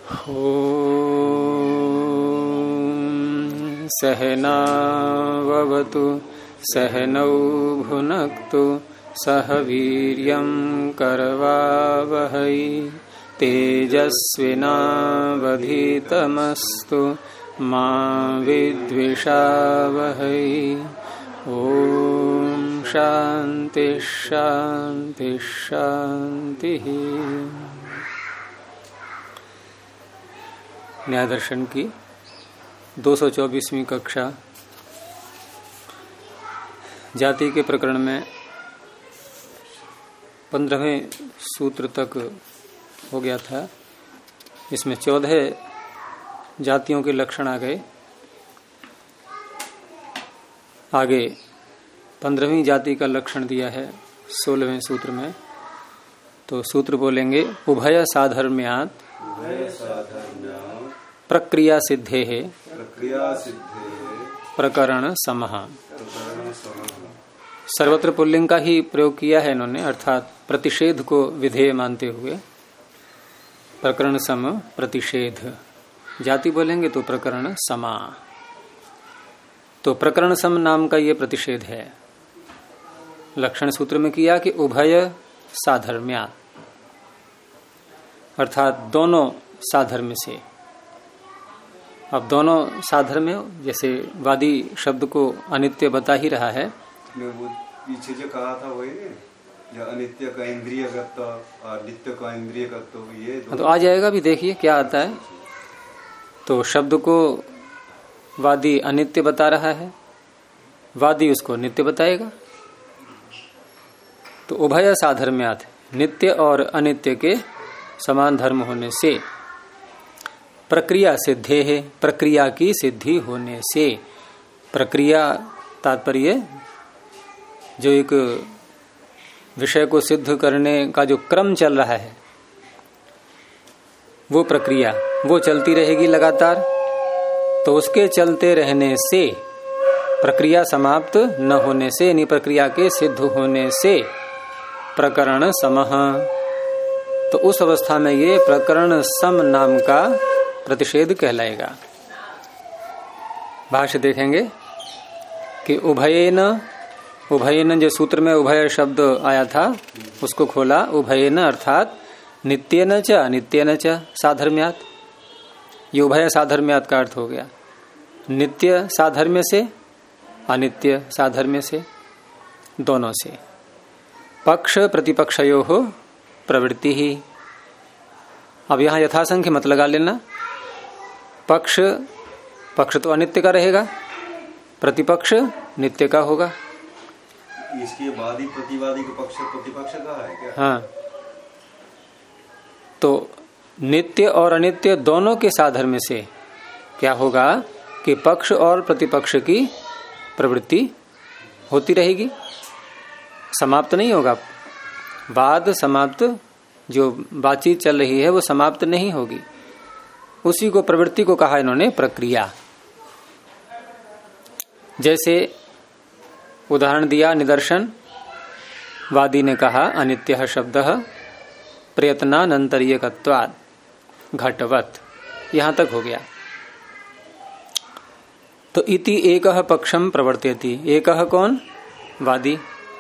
ॐ सहनाववतु सहनौ भुनक्तु सह वीर्यं करवावहै तेजस्विनावधीतमस्तु मा विद्विषावहै। ॐ शान्ति शान्ति शान्तिः। न्याय दर्शन की 224वीं कक्षा जाति के प्रकरण में 15वें सूत्र तक हो गया था। इसमें 14 जातियों के लक्षण आ गए। आगे 15वीं जाति का लक्षण दिया है 16वें सूत्र में। तो सूत्र बोलेंगे उभय साधर्म्यात् प्रक्रिया सिद्धे है प्रकरण समः। सर्वत्र पुल्लिंग का ही प्रयोग किया है इन्होंने, अर्थात प्रतिषेध को विधेय मानते हुए प्रकरण सम प्रतिषेध। जाति बोलेंगे तो प्रकरण समा। तो प्रकरण सम नाम का ये प्रतिषेध है। लक्षण सूत्र में किया कि उभय साधर्म्यात्, अर्थात दोनों साधर्म्य से। अब दोनों साधर्म्य, जैसे वादी शब्द को अनित्य बता ही रहा है। वो पीछे जो कहा था वही या अनित्य का इंद्रियगत और नित्य का इंद्रियगत, ये तो आ जाएगा भी, देखिए क्या आता है। तो शब्द को वादी अनित्य बता रहा है, वादी उसको नित्य बताएगा। तो उभय साधर्म्यात्, नित्य और अनित्य के समान धर्म होने से प्रक्रिया सिद्धे है, प्रक्रिया की सिद्धि होने से। प्रक्रिया तात्पर्य जो एक विषय को सिद्ध करने का जो क्रम चल रहा है, वो प्रक्रिया वो चलती रहेगी लगातार। तो उसके चलते रहने से, प्रक्रिया समाप्त न होने से, यानी प्रक्रिया के सिद्ध होने से प्रकरण समः। तो उस अवस्था में ये प्रकरण सम नाम का प्रतिषेध कहलाएगा। भाष्य देखेंगे कि उभयेन, उभयेन जो सूत्र में उभय शब्द आया था उसको खोला। उभयेन अर्थात नित्येन च अनित्येन च साधर्म्यात्, ये उभय साधर्म्यात् का अर्थ हो गया। नित्य साधर्म्य से, अनित्य साधर्म्य से, दोनों से। पक्ष प्रतिपक्षयोः प्रवृत्ति ही। अब यहां यथासंख्य मत लगा लेना। पक्ष, पक्ष तो अनित्य का रहेगा, प्रतिपक्ष नित्य का होगा। इसके बाद ही प्रतिवादी का पक्ष प्रतिपक्ष का है क्या? हाँ, तो नित्य और अनित्य दोनों के साधर्म्य से क्या होगा कि पक्ष और प्रतिपक्ष की प्रवृत्ति होती रहेगी, समाप्त नहीं होगा। वाद समाप्त, जो बातचीत चल रही है वो समाप्त नहीं होगी। उसी को, प्रवृत्ति को कहा इन्होंने प्रक्रिया। जैसे उदाहरण दिया, निदर्शन। वादी ने कहा अनित्यः शब्दः प्रयत्नानंतरीयकत्वात् घटवत्, यहां तक हो गया। तो इति एकः पक्षम प्रवर्तयति। एकः कौन? वादी।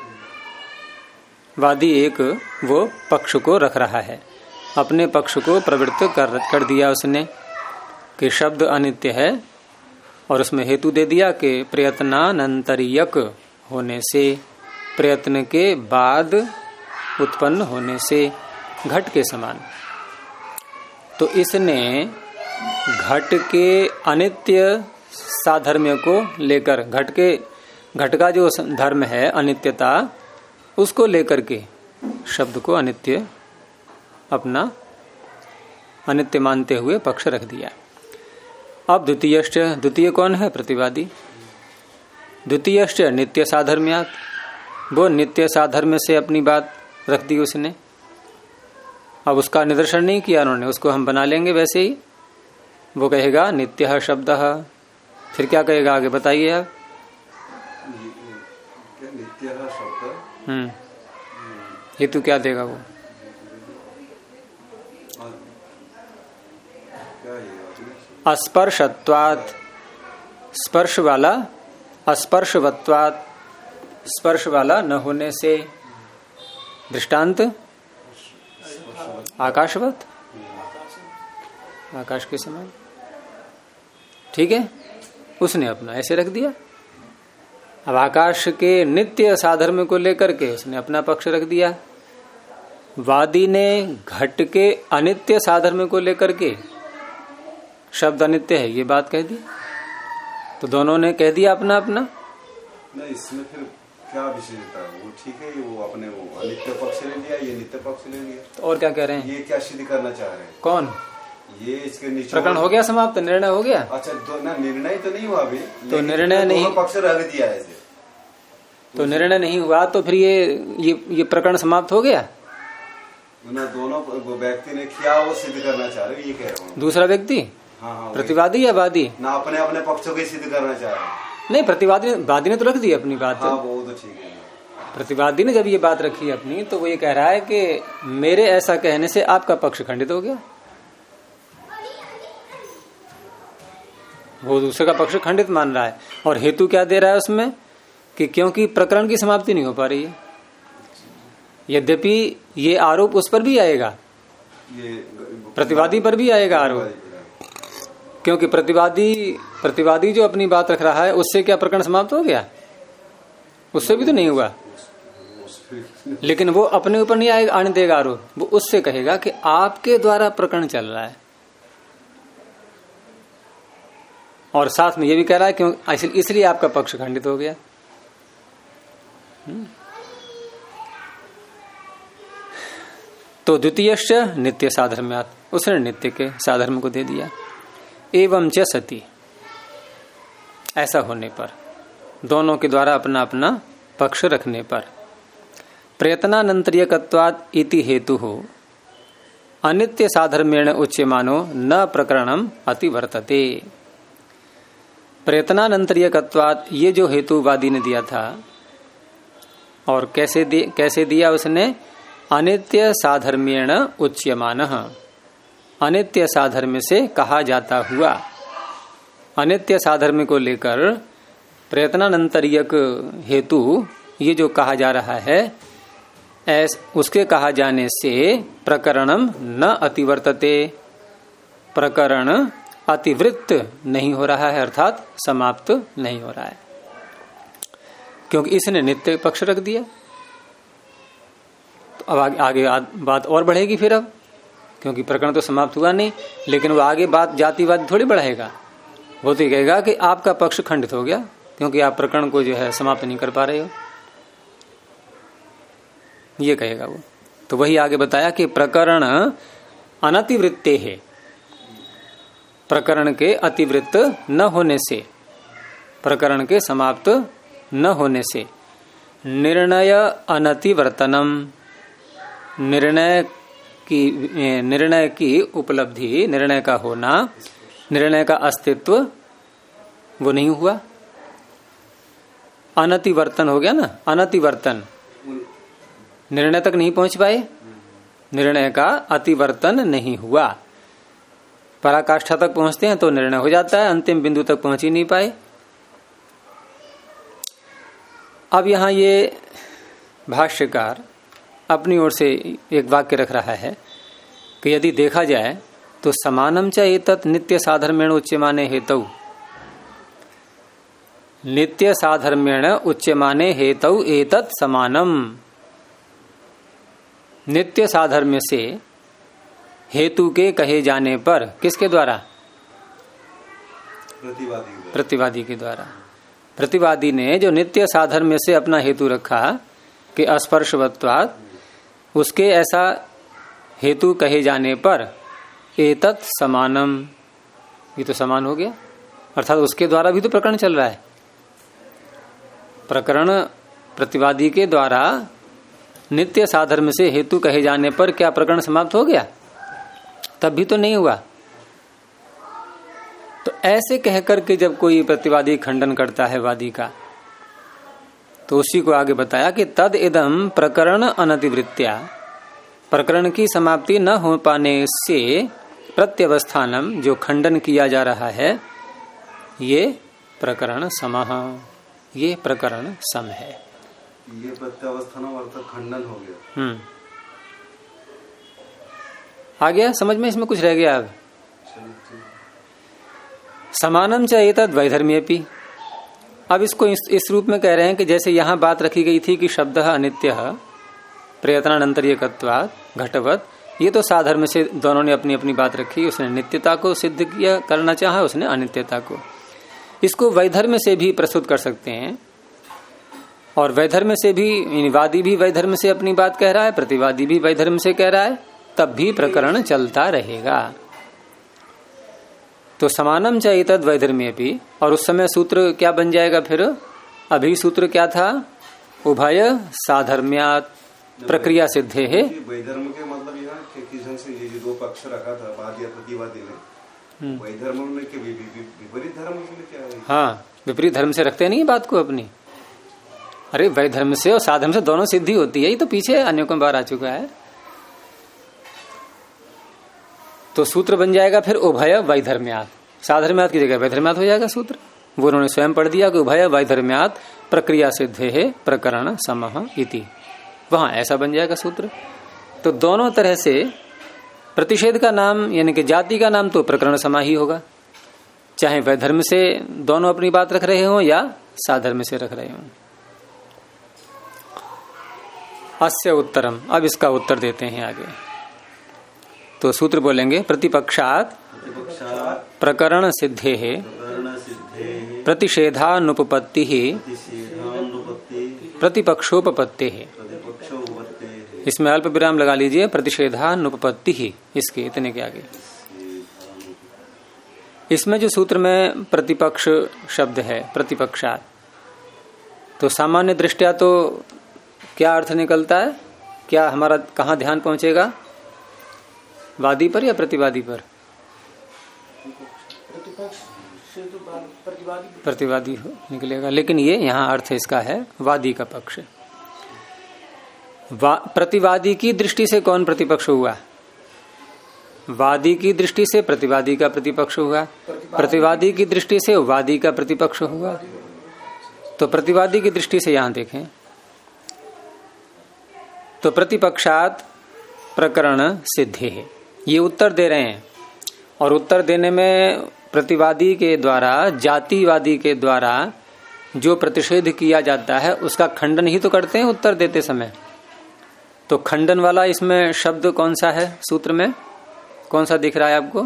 वादी एक वो पक्ष को रख रहा है, अपने पक्ष को प्रवृत्त कर दिया उसने कि शब्द अनित्य है, और उसमें हेतु दे दिया कि प्रयत्नानंतरीयक होने से, प्रयत्न के बाद उत्पन्न होने से, घट के समान। तो इसने घट के अनित्य साधर्म्य को लेकर, घट का जो धर्म है अनित्यता, उसको लेकर के शब्द को अनित्य, अपना अनित्य मानते हुए पक्ष रख दिया। अब द्वितीयश्च, द्वितीय कौन है? प्रतिवादी। द्वितीयश्च नित्य साधर्म्यात्, वो नित्य साधर्म्य से अपनी बात रख दी उसने। अब उसका निदर्शन नहीं किया उन्होंने, उसको हम बना लेंगे वैसे ही। वो कहेगा नित्यः शब्दः, फिर क्या कहेगा आगे बताइए आप। नित्यः शब्द, हेतु क्या देगा वो? क्या ये अस्पर्शत्वात्, स्पर्श वाला, अस्पर्शवत्वात्, स्पर्श वाला न होने से। दृष्टांत आकाशवत, आकाश के समान। ठीक है, उसने अपना ऐसे रख दिया। अब आकाश के नित्य साधर्म को लेकर के उसने अपना पक्ष रख दिया। वादी ने घट के अनित्य साधर्म को लेकर के शब्द अनित्य है ये बात कह दी। तो दोनों ने कह दिया अपना अपना। नहीं, इसमें फिर क्या विशेषता है? वो ठीक है, वो अपने वो अनित्य पक्ष ले लिया, ये नित्य पक्ष ले लिया। तो और क्या कह रहे हैं? ये क्या सिद्ध करना चाह रहे हैं? कौन? ये इसके नीचे प्रकरण हो गया समाप्त, निर्णय हो गया। अच्छा, ना निर्णय तो नहीं हुआ अभी। तो निर्णय नहीं, पक्ष रख दिया ऐसे। तो निर्णय नहीं हुआ तो फिर ये प्रकरण समाप्त हो गया। ना दोनों व्यक्ति ने किया वो सिद्ध करना चाह रहे, ये कह रहा हूँ। दूसरा व्यक्ति हाँ, प्रतिवादी या वादी? ना अपने अपने पक्षों के सिद्ध करना चाह रहे। नहीं, प्रतिवादी वादी ने तो रख दी अपनी बात। हाँ, वो तो ठीक है। प्रतिवादी ने जब ये बात रखी अपनी, तो वो ये कह रहा है कि मेरे ऐसा कहने से आपका पक्ष खंडित हो गया। वो दूसरे का पक्ष खंडित मान रहा है। और हेतु क्या दे रहा है उसमें कि क्योंकि प्रकरण की समाप्ति नहीं हो पा रही है। यद्यपि ये आरोप उस पर भी आएगा, ये प्रतिवादी पर भी आएगा आरोप, क्योंकि प्रतिवादी जो अपनी बात रख रहा है उससे क्या प्रकरण समाप्त हो गया? उससे भी तो नहीं हुआ। लेकिन वो अपने ऊपर नहीं आने देगा आरोप, वो उससे कहेगा कि आपके द्वारा प्रकरण चल रहा है। और साथ में ये भी कह रहा है क्यों, इसलिए आपका पक्ष खंडित हो गया। तो द्वितीयश्च नित्य साधर्म्यात्, उसने नित्य के साधर्म को दे दिया। एवं च सति, ऐसा होने पर, दोनों के द्वारा अपना अपना पक्ष रखने पर, प्रयत्नानंतरीयकत्वात् इति हेतु हो अनित्य साधर्मेण उच्यमानो न प्रकरणम अतिवर्तते। प्रयत्नानंतरीयकत्वात् ये जो हेतुवादी ने दिया था, और कैसे दिया उसने? अनित्य साधर्मेण उच्यमानः, अनित्य साधर्म से कहा जाता हुआ। अनित्य साधर्म को लेकर प्रयत्नानंतरीयक हेतु ये जो कहा जा रहा है, उसके कहा जाने से प्रकरणम न अतिवर्तते, प्रकरण अतिवृत्त नहीं हो रहा है, अर्थात समाप्त नहीं हो रहा है, क्योंकि इसने नित्य पक्ष रख दिया। तो अब आगे बात और बढ़ेगी फिर, अब क्योंकि प्रकरण तो समाप्त हुआ नहीं, लेकिन वो आगे बात जातिवाद थोड़ी बढ़ाएगा। वो तो कहेगा कि आपका पक्ष खंडित हो गया, क्योंकि आप प्रकरण को जो है समाप्त नहीं कर पा रहे हो, ये कहेगा वो। तो वही आगे बताया कि प्रकरण अनतिवृत्ते है, प्रकरण के अतिवृत्त न होने से, प्रकरण के समाप्त न होने से, निर्णय अनतिवर्तनम, निर्णय की उपलब्धि, निर्णय का होना, निर्णय का अस्तित्व वो नहीं हुआ। अनतिवर्तन हो गया ना, अनतिवर्तन, निर्णय तक नहीं पहुंच पाए, निर्णय का अतिवर्तन नहीं हुआ। पराकाष्ठा तक पहुंचते हैं तो निर्णय हो जाता है, अंतिम बिंदु तक पहुंच ही नहीं पाए। अब यहां ये भाष्यकार अपनी ओर से एक वाक्य रख रहा है कि यदि देखा जाए तो समानम च एतत् नित्य साधर्मेण उच्यमाने हेतु, नित्य साधर्मेण उच्यमाने हेतु एतत् समानम, नित्य साधर्म्य से हेतु के कहे जाने पर, किसके द्वारा? प्रतिवादी के द्वारा। प्रतिवादी ने जो नित्य साधर्म्य से अपना हेतु रखा कि अस्पर्शवत्वात्, उसके ऐसा हेतु कहे जाने पर एतत् समानम, ये तो समान हो गया, अर्थात उसके द्वारा भी तो प्रकरण चल रहा है। प्रकरण प्रतिवादी के द्वारा नित्य साधर्म से हेतु कहे जाने पर क्या प्रकरण समाप्त हो गया? तब भी तो नहीं हुआ। तो ऐसे कह करके जब कोई प्रतिवादी खंडन करता है वादी का, तो उसी को आगे बताया कि तद इदम प्रकरण अनतिवृत्त्या, प्रकरण की समाप्ति न हो पाने से प्रत्यवस्थानम जो खंडन किया जा रहा है ये प्रकरण समः, ये प्रकरण सम है। ये प्रत्यावस्थानम अर्थ खंडन हो गया। आ गया समझ में? इसमें कुछ रह गया अब? समानम च एतद् वैधर्म्येपि। अब इसको इस रूप में कह रहे हैं कि जैसे यहां बात रखी गई थी कि शब्दः अनित्यः प्रयत्नानंतर्यकत्वात् घटवत्, ये तो साधर्म से दोनों ने अपनी अपनी बात रखी। उसने नित्यता को सिद्ध किया करना चाहा, उसने अनित्यता को। इसको वैधर्म से भी प्रस्तुत कर सकते हैं, और वैधर्म से भी, वादी भी वैधर्म से अपनी बात कह रहा है, प्रतिवादी भी वैधर्म से कह रहा है, तब भी प्रकरण चलता रहेगा। तो समानम च एतद् वैधर्म्येपि, और उस समय सूत्र क्या बन जाएगा फिर? अभी सूत्र क्या था? उभय साधर्म्यात् प्रक्रिया सिद्धे है। वैधर्म के मतलब यहाँ किसी से ये दो पक्ष रखा था वादी या प्रतिवादी ने, वैधर्म में के विपरीत धर्म में क्या है? हाँ, विपरीत धर्म से रखते नहीं बात को अपनी। अरे वैधर्म से और साधर्म से दोनों सिद्धि होती है, ये तो पीछे अनेकों बार आ चुका है। तो सूत्र बन जाएगा फिर उभय वैधर्म्यात्, साधर्म्यात् की जगह वैधर्म्यात् हो जाएगा सूत्र। वो उन्होंने स्वयं पढ़ दिया कि उभय वैधर्म्यात् प्रक्रिया सिद्धे है प्रकरण समः इति, वहां ऐसा बन जाएगा सूत्र। तो दोनों तरह से प्रतिषेध का नाम यानी कि जाति का नाम तो प्रकरण समा ही होगा, चाहे वैधर्म से दोनों अपनी बात रख रहे हों या साधर्म से रख रहे हों। अस्य उत्तरम, अब इसका उत्तर देते हैं आगे। तो सूत्र बोलेंगे प्रतिपक्षात् प्रकरण सिद्धे है प्रतिषेधानुपपत्ति प्रतिपक्षोपपत्ति है। इसमें अल्प विराम लगा लीजिए, प्रतिषेधानुपपत्ति ही, इसके इतने के आगे। इसमें जो सूत्र में प्रतिपक्ष शब्द है प्रतिपक्षात्, तो सामान्य दृष्टया तो क्या अर्थ निकलता है? क्या हमारा कहाँ ध्यान पहुंचेगा? वादी पर या प्रतिवादी पर? प्रतिवादी निकलेगा, लेकिन ये यहाँ अर्थ इसका है वादी का पक्ष। प्रतिवादी की दृष्टि से कौन प्रतिपक्ष हुआ? वादी की दृष्टि से प्रतिवादी का प्रतिपक्ष हुआ, प्रतिवादी की दृष्टि से वादी का प्रतिपक्ष हुआ। तो प्रतिवादी की दृष्टि से यहां देखें तो प्रतिपक्षात् प्रकरण सिद्धे है, ये उत्तर दे रहे हैं। और उत्तर देने में प्रतिवादी के द्वारा, जातिवादी के द्वारा जो प्रतिषेध किया जाता है उसका खंडन ही तो करते हैं उत्तर देते समय। तो खंडन वाला इसमें शब्द कौन सा है? सूत्र में कौन सा दिख रहा है आपको?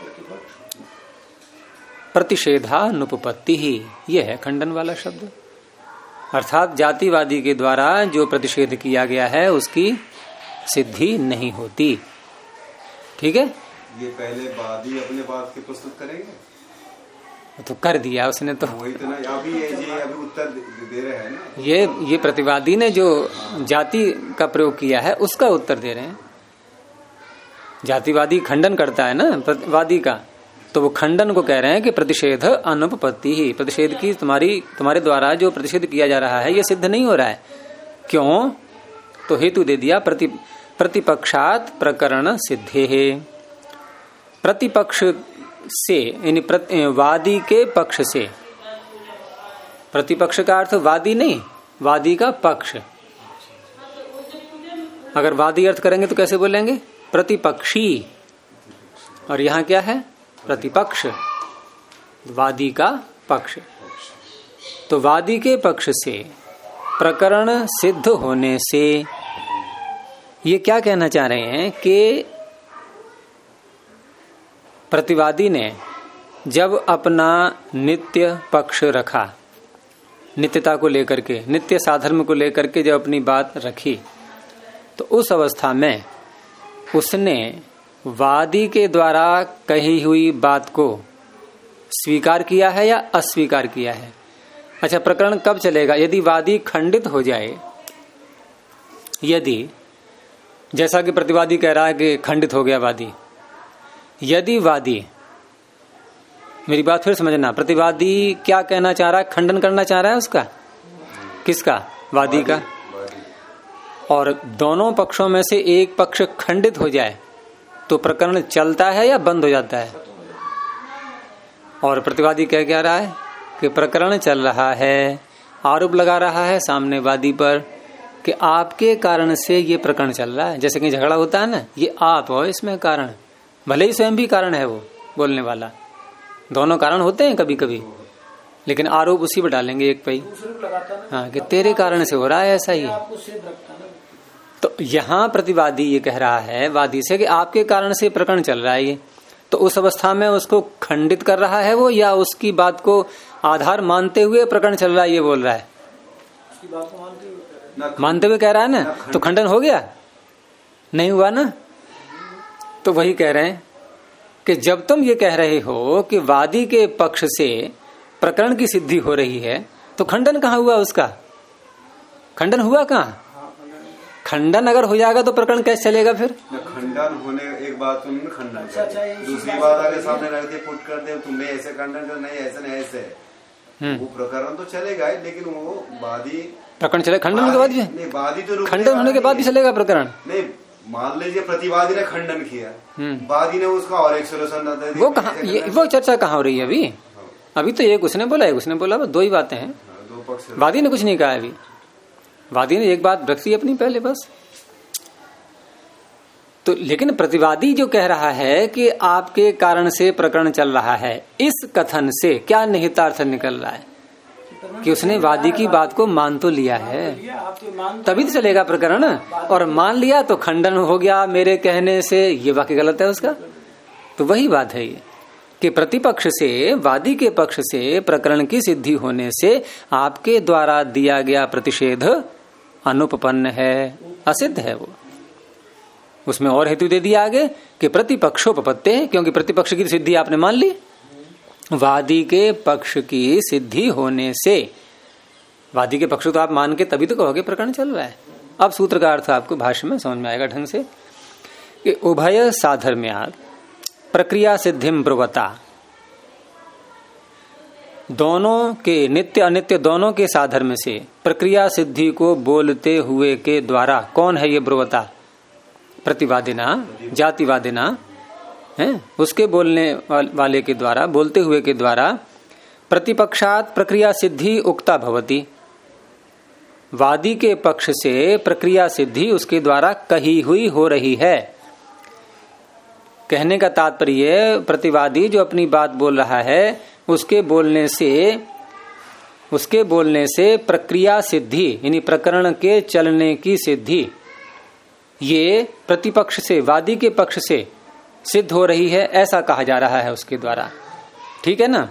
प्रतिषेधानुपपत्ति ही, ये है खंडन वाला शब्द। अर्थात जातिवादी के द्वारा जो प्रतिषेध किया गया है उसकी सिद्धि नहीं होती। ठीक है, ये पहले वादी अपने बात की प्रस्तुत करेंगे तो कर दिया उसने, तो वही तो ना, अभी उत्तर दे रहे हैं ना। ये प्रतिवादी ने जो जाति का प्रयोग किया है उसका उत्तर दे रहे हैं। जातिवादी खंडन करता है ना प्रतिवादी का, तो वो खंडन को कह रहे हैं कि प्रतिषेध अनुपपत्ति ही, प्रतिषेध की तुम्हारे द्वारा जो प्रतिषेध किया जा रहा है ये सिद्ध नहीं हो रहा है। क्यों? तो हेतु दे दिया प्रतिपक्षात् प्रकरण सिद्धे है। प्रतिपक्ष से यानी वादी के पक्ष से, प्रतिपक्ष का अर्थ वादी नहीं, वादी का पक्ष। अगर वादी अर्थ करेंगे तो कैसे बोलेंगे? प्रतिपक्षी। और यहां क्या है? प्रतिपक्ष, वादी का पक्ष। तो वादी के पक्ष से प्रकरण सिद्ध होने से ये क्या कहना चाह रहे हैं कि प्रतिवादी ने जब अपना नित्य पक्ष रखा, नित्यता को लेकर के, नित्य साधर्म को लेकर के जब अपनी बात रखी, तो उस अवस्था में उसने वादी के द्वारा कही हुई बात को स्वीकार किया है या अस्वीकार किया है? अच्छा, प्रकरण कब चलेगा? यदि वादी खंडित हो जाए, यदि जैसा कि प्रतिवादी कह रहा है कि खंडित हो गया वादी, यदि वादी, मेरी बात फिर समझना, प्रतिवादी क्या कहना चाह रहा है? खंडन करना चाह रहा है उसका, किसका? वादी का। और दोनों पक्षों में से एक पक्ष खंडित हो जाए तो प्रकरण चलता है या बंद हो जाता है? और प्रतिवादी कह रहा है कि प्रकरण चल रहा है, आरोप लगा रहा है सामने वादी पर कि आपके कारण से ये प्रकरण चल रहा है। जैसे कि झगड़ा होता है ना, ये आप हो इसमें कारण, भले ही स्वयं भी कारण है वो बोलने वाला, दोनों कारण होते हैं कभी कभी, लेकिन आरोप उसी पर डालेंगे एक पे ही, हाँ, कि तेरे कारण से हो रहा है ऐसा ही। तो यहाँ प्रतिवादी ये कह रहा है वादी से कि आपके कारण से प्रकरण चल रहा है ये, तो उस अवस्था में उसको खंडित कर रहा है वो, या उसकी बात को आधार मानते हुए प्रकरण चल रहा है ये बोल रहा है? मानते हुए कह रहा है ना, तो खंडन हो गया? नहीं हुआ ना। तो वही कह रहे हैं कि जब तुम ये कह रहे हो कि वादी के पक्ष से प्रकरण की सिद्धि हो रही है, तो खंडन कहाँ हुआ उसका? खंडन हुआ कहाँ? खंडन अगर हो जाएगा तो प्रकरण कैसे चलेगा फिर? खंडन होने एक बात तुमने खंडन कर, दूसरी बात आगे सामने रख दे, पुट कर दे, तुमने ऐसे खंडन कर, नहीं ऐसे नहीं ऐसे, वो प्रकरण तो चलेगा ही, लेकिन वो वादी प्रकरण चले खंडन के बाद भी, वादी तो खंडन होने के बाद भी चलेगा प्रकरण। नहीं, मान लीजिए प्रतिवादी ने खंडन किया, वादी ने उसका और एक सोल्यूशन दे दिया, वो कहाँ, वो चर्चा कहाँ हो रही है अभी? अभी तो एक उसने बोला, एक उसने बोला, दो ही बातें हैं, दो पक्ष। वादी ने कुछ नहीं कहा अभी, वादी ने एक बात रख दी अपनी पहले बस। तो लेकिन प्रतिवादी जो कह रहा है कि आपके कारण से प्रकरण चल रहा है, इस कथन से क्या निहितार्थ निकल रहा है? कि उसने वादी की बात को मान तो लिया है, तभी तो चलेगा प्रकरण, और मान लिया तो खंडन हो गया मेरे कहने से, ये वाक्य गलत है उसका। तो वही बात है ये कि प्रतिपक्ष से, वादी के पक्ष से प्रकरण की सिद्धि होने से आपके द्वारा दिया गया प्रतिषेध अनुपपन्न है, असिद्ध है वो। उसमें और हेतु दे दिया आगे कि प्रतिपक्षोपपत्ति है, क्योंकि प्रतिपक्ष की सिद्धि आपने मान ली, वादी के पक्ष की सिद्धि होने से, वादी के पक्ष तो आप मान के तभी तो कहोगे प्रकरण चल रहा है। अब सूत्र का अर्थ आपको भाष्य में समझ में आएगा ढंग से कि उभय साधर्म्यात् प्रक्रिया सिद्धिम ब्रुवता, दोनों के नित्य अनित्य दोनों के साधर्म से प्रक्रिया सिद्धि को बोलते हुए के द्वारा, कौन है ये ब्रुवता? प्रतिवादिना, जातिवादिना है, उसके बोलने वाले के द्वारा, बोलते हुए के द्वारा प्रतिपक्षात प्रक्रिया सिद्धि उक्ता भवति, वादी के पक्ष से प्रक्रिया सिद्धि उसके द्वारा कही हुई हो रही है। कहने का तात्पर्य, प्रतिवादी जो अपनी बात बोल रहा है उसके बोलने से प्रक्रिया सिद्धि यानी प्रकरण के चलने की सिद्धि ये प्रतिपक्ष से, वादी के पक्ष से सिद्ध हो रही है, ऐसा कहा जा रहा है उसके द्वारा। ठीक है ना?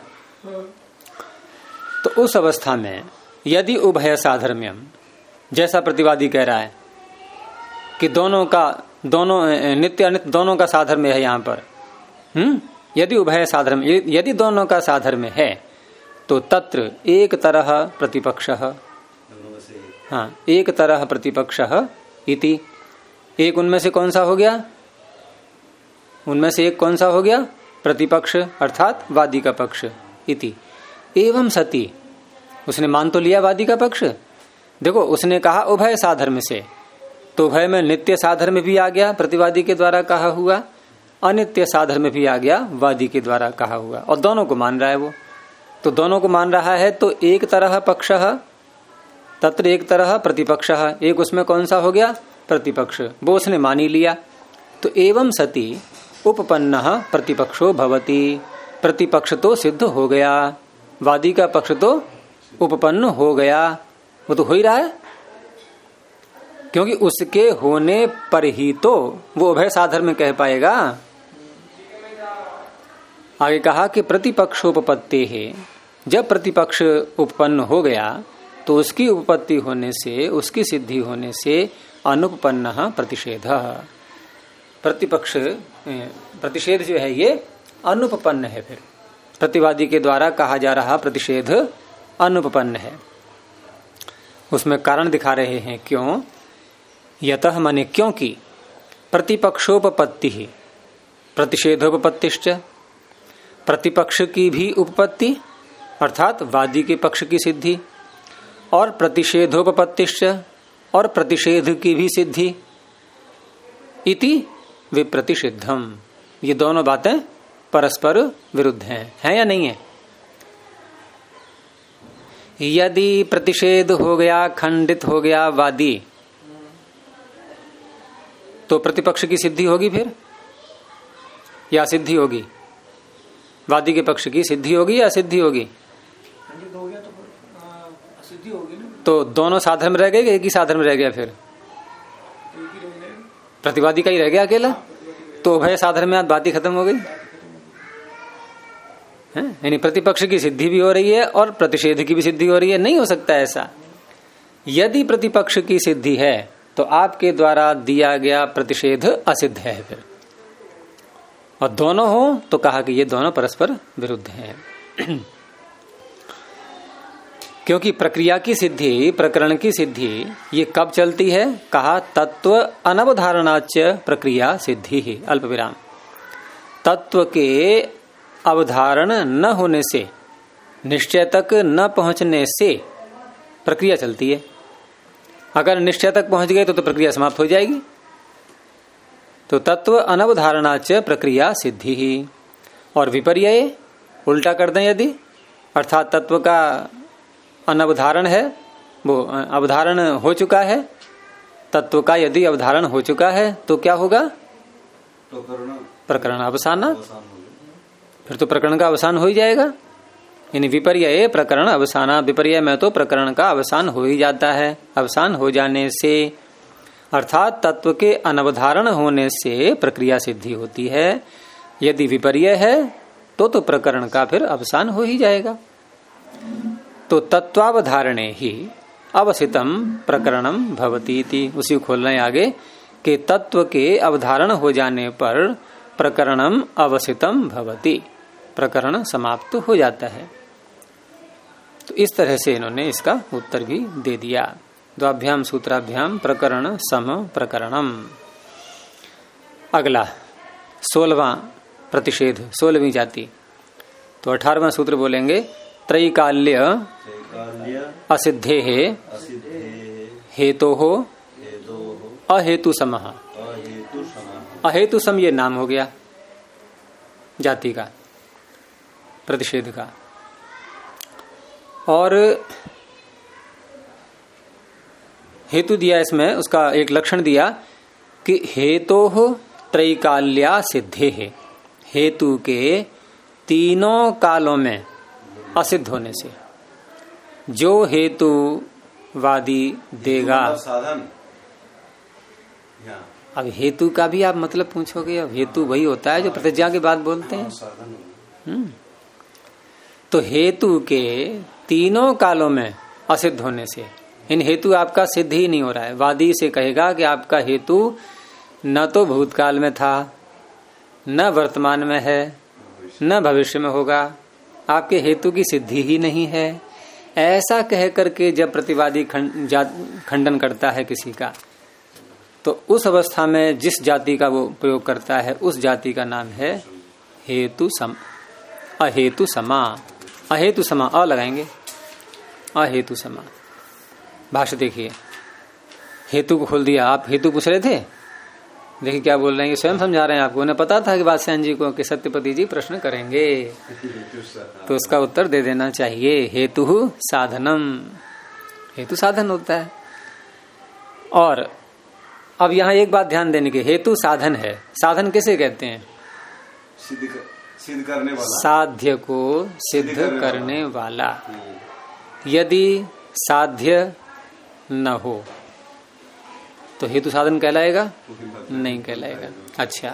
तो उस अवस्था में यदि उभय साधर्म्यम, जैसा प्रतिवादी कह रहा है कि दोनों नित्य अनित्य दोनों का साधर्म्य है यहाँ पर, यदि उभय साधर्म्य, यदि दोनों का साधर्म्य है तो तत्र एक तरह प्रतिपक्ष, हाँ, एक तरह प्रतिपक्ष इति, एक उनमें से कौन सा हो गया? उनमें से एक कौन सा हो गया? प्रतिपक्ष अर्थात वादी का पक्ष। इति एवं सती, उसने मान तो लिया वादी का पक्ष। देखो उसने कहा उभय साधर्म से, तो उभय में नित्य साधर्म भी आ गया प्रतिवादी के द्वारा कहा हुआ, अनित्य साधर्म भी आ गया वादी के द्वारा कहा हुआ, और दोनों को मान रहा है वो। तो दोनों को मान रहा है तो एक तरह पक्ष, तत्र एक तरह प्रतिपक्ष, एक उसमें कौन सा हो गया? प्रतिपक्ष, वो उसने मान ही लिया। तो एवं सती उपपन्न प्रतिपक्षो भवति, प्रतिपक्ष तो सिद्ध हो गया, वादी का पक्ष तो उपपन्न हो गया, वो तो हो ही रहा है, क्योंकि उसके होने पर ही तो वो उभय साधर्म कह पाएगा। आगे कहा कि प्रतिपक्षोपपत्ति है, जब प्रतिपक्ष उपपन्न हो गया तो उसकी उपपत्ति होने से, उसकी सिद्धि होने से अनुपपन्न प्रतिषेध, प्रतिपक्ष प्रतिषेध जो है ये अनुपपन्न है, फिर प्रतिवादी के द्वारा कहा जा रहा प्रतिषेध अनुपपन्न है। उसमें कारण दिखा रहे हैं, क्यों? यतः माने क्योंकि प्रतिपक्षोपपत्ति ही प्रतिषेधोपपत्तिश्च, प्रतिपक्ष की भी उपपत्ति अर्थात वादी के पक्ष की सिद्धि, और प्रतिषेधोपपत्तिश्च और प्रतिषेध की भी सिद्धि, इति विप्रतिषिद्धम। ये दोनों बातें परस्पर विरुद्ध हैं या नहीं है? यदि प्रतिषेध हो गया, खंडित हो गया वादी, तो प्रतिपक्ष की सिद्धि होगी फिर या सिद्धि होगी? वादी के पक्ष की सिद्धि होगी या सिद्धि होगी? तो दोनों साधन में रह गए, एक ही साधन में रह गया, फिर प्रतिवादी का ही रह गया अकेला। तो उभय साधन में बात खत्म हो गई है, यानी प्रतिपक्ष की सिद्धि भी हो रही है और प्रतिषेध की भी सिद्धि हो रही है। नहीं हो सकता ऐसा। यदि प्रतिपक्ष की सिद्धि है तो आपके द्वारा दिया गया प्रतिषेध असिद्ध है फिर, और दोनों हो तो कहा कि ये दोनों परस्पर विरुद्ध हैं। क्योंकि प्रक्रिया की सिद्धि, प्रकरण की सिद्धि ये कब चलती है? कहा तत्व अनवधारणाच प्रक्रिया सिद्धि ही, अल्प विराम। तत्व के अवधारण न होने से, निश्चय तक न पहुंचने से प्रक्रिया चलती है। अगर निश्चय तक पहुंच गए तो प्रक्रिया समाप्त हो जाएगी। तो तत्व अनवधारणाच प्रक्रिया सिद्धि ही। और विपर्यय उल्टा कर दें यदि, अर्थात तत्व का अनवधारण है, वो अवधारण हो चुका है, तत्व का यदि अवधारण हो चुका है तो क्या होगा? प्रकरण अवसाना। फिर तो प्रकरण का अवसान हो ही जाएगा। यानी विपर्यय प्रकरण अवसाना, विपर्यय में तो प्रकरण का अवसान हो ही जाता है। अवसान हो जाने से अर्थात तत्व के अनवधारण होने से प्रक्रिया सिद्धि होती है। यदि विपर्यय है तो प्रकरण का फिर अवसान हो ही जाएगा। तो तत्वावधारणे ही अवसितम प्रकरणम भवतीति। उसी खोल रहे आगे कि तत्व के अवधारण हो जाने पर प्रकरणम अवसितम भवति, प्रकरण समाप्त हो जाता है। तो इस तरह से इन्होंने इसका उत्तर भी दे दिया। द्वाभ्याम सूत्राभ्याम प्रकरण सम प्रकरणम। अगला 16वां प्रतिषेध, 16वीं जाति। तो 18वां सूत्र बोलेंगे त्रैकाल्य असिद्धे हेतो हो अहेतु समः। अहेतु सम ये नाम हो गया जाति का, प्रतिषेध का। और हेतु दिया इसमें, उसका एक लक्षण दिया कि हेतोः त्रैकाल्या सिद्धे है। हेतु के तीनों कालों में असिद्ध होने से जो हेतु वादी देगा। अब हेतु का भी आप मतलब पूछोगे, अब हेतु वही होता है जो प्रतिज्ञा के बाद बोलते हैं। तो हेतु के तीनों कालों में असिद्ध होने से, इन हेतु आपका सिद्ध ही नहीं हो रहा है। वादी से कहेगा कि आपका हेतु न तो भूतकाल में था, न वर्तमान में है, न भविष्य में होगा, आपके हेतु की सिद्धि ही नहीं है। ऐसा कह करके जब प्रतिवादी खंडन करता है किसी का, तो उस अवस्था में जिस जाति का वो प्रयोग करता है उस जाति का नाम है हेतु सम, अहेतु समा। अहेतु समा अ लगाएंगे, अहेतु समा। भाष्य देखिए, हेतु को खोल दिया। आप हेतु पूछ रहे थे, देखिए क्या बोल रहे हैं, स्वयं समझा रहे हैं आपको। उन्हें पता था कि बादशाह जी को कि सत्यपति जी प्रश्न करेंगे, तो उसका उत्तर दे देना चाहिए। हेतु साधनम, हेतु साधन होता है। और अब यहाँ एक बात ध्यान देने की, हेतु साधन है। साधन किसे कहते हैं? सिद्ध करने वाला, साध्य को सिद्ध करने वाला। यदि साध्य न हो तो हेतु साधन कहलाएगा? नहीं कहलाएगा। अच्छा,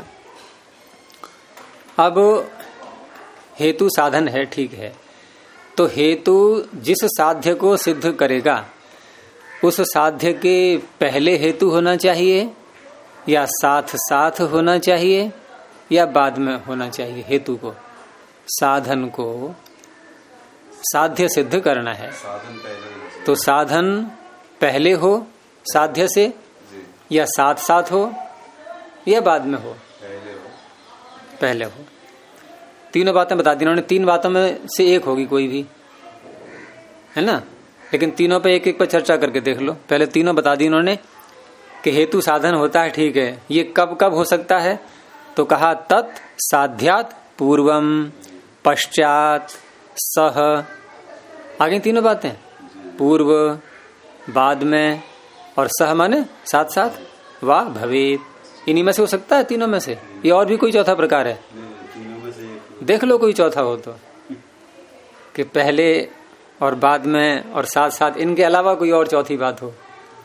अब हेतु साधन है, ठीक है। तो हेतु जिस साध्य को सिद्ध करेगा उस साध्य के पहले हेतु होना चाहिए या साथ साथ होना चाहिए या बाद में होना चाहिए? हेतु को, साधन को साध्य सिद्ध करना है तो साधन पहले हो साध्य से, या साथ साथ हो, या बाद में हो? पहले हो। तीनों बातें बता दी उन्होंने। 3 बातों में से एक होगी कोई भी, है ना। लेकिन तीनों पे एक एक पर चर्चा करके देख लो। पहले तीनों बता दी उन्होंने कि हेतु साधन होता है, ठीक है, ये कब कब हो सकता है? तो कहा तत् साध्यात पूर्वम पश्चात सह, आगे तीनों बातें, पूर्व, बाद में, और सह माने साथ साथ, वा भवेत। इन्हीं में से हो सकता है, तीनों में से। ये और भी कोई चौथा प्रकार है? देख लो कोई चौथा हो तो, कि पहले और बाद में और साथ साथ, इनके अलावा कोई और चौथी बात हो।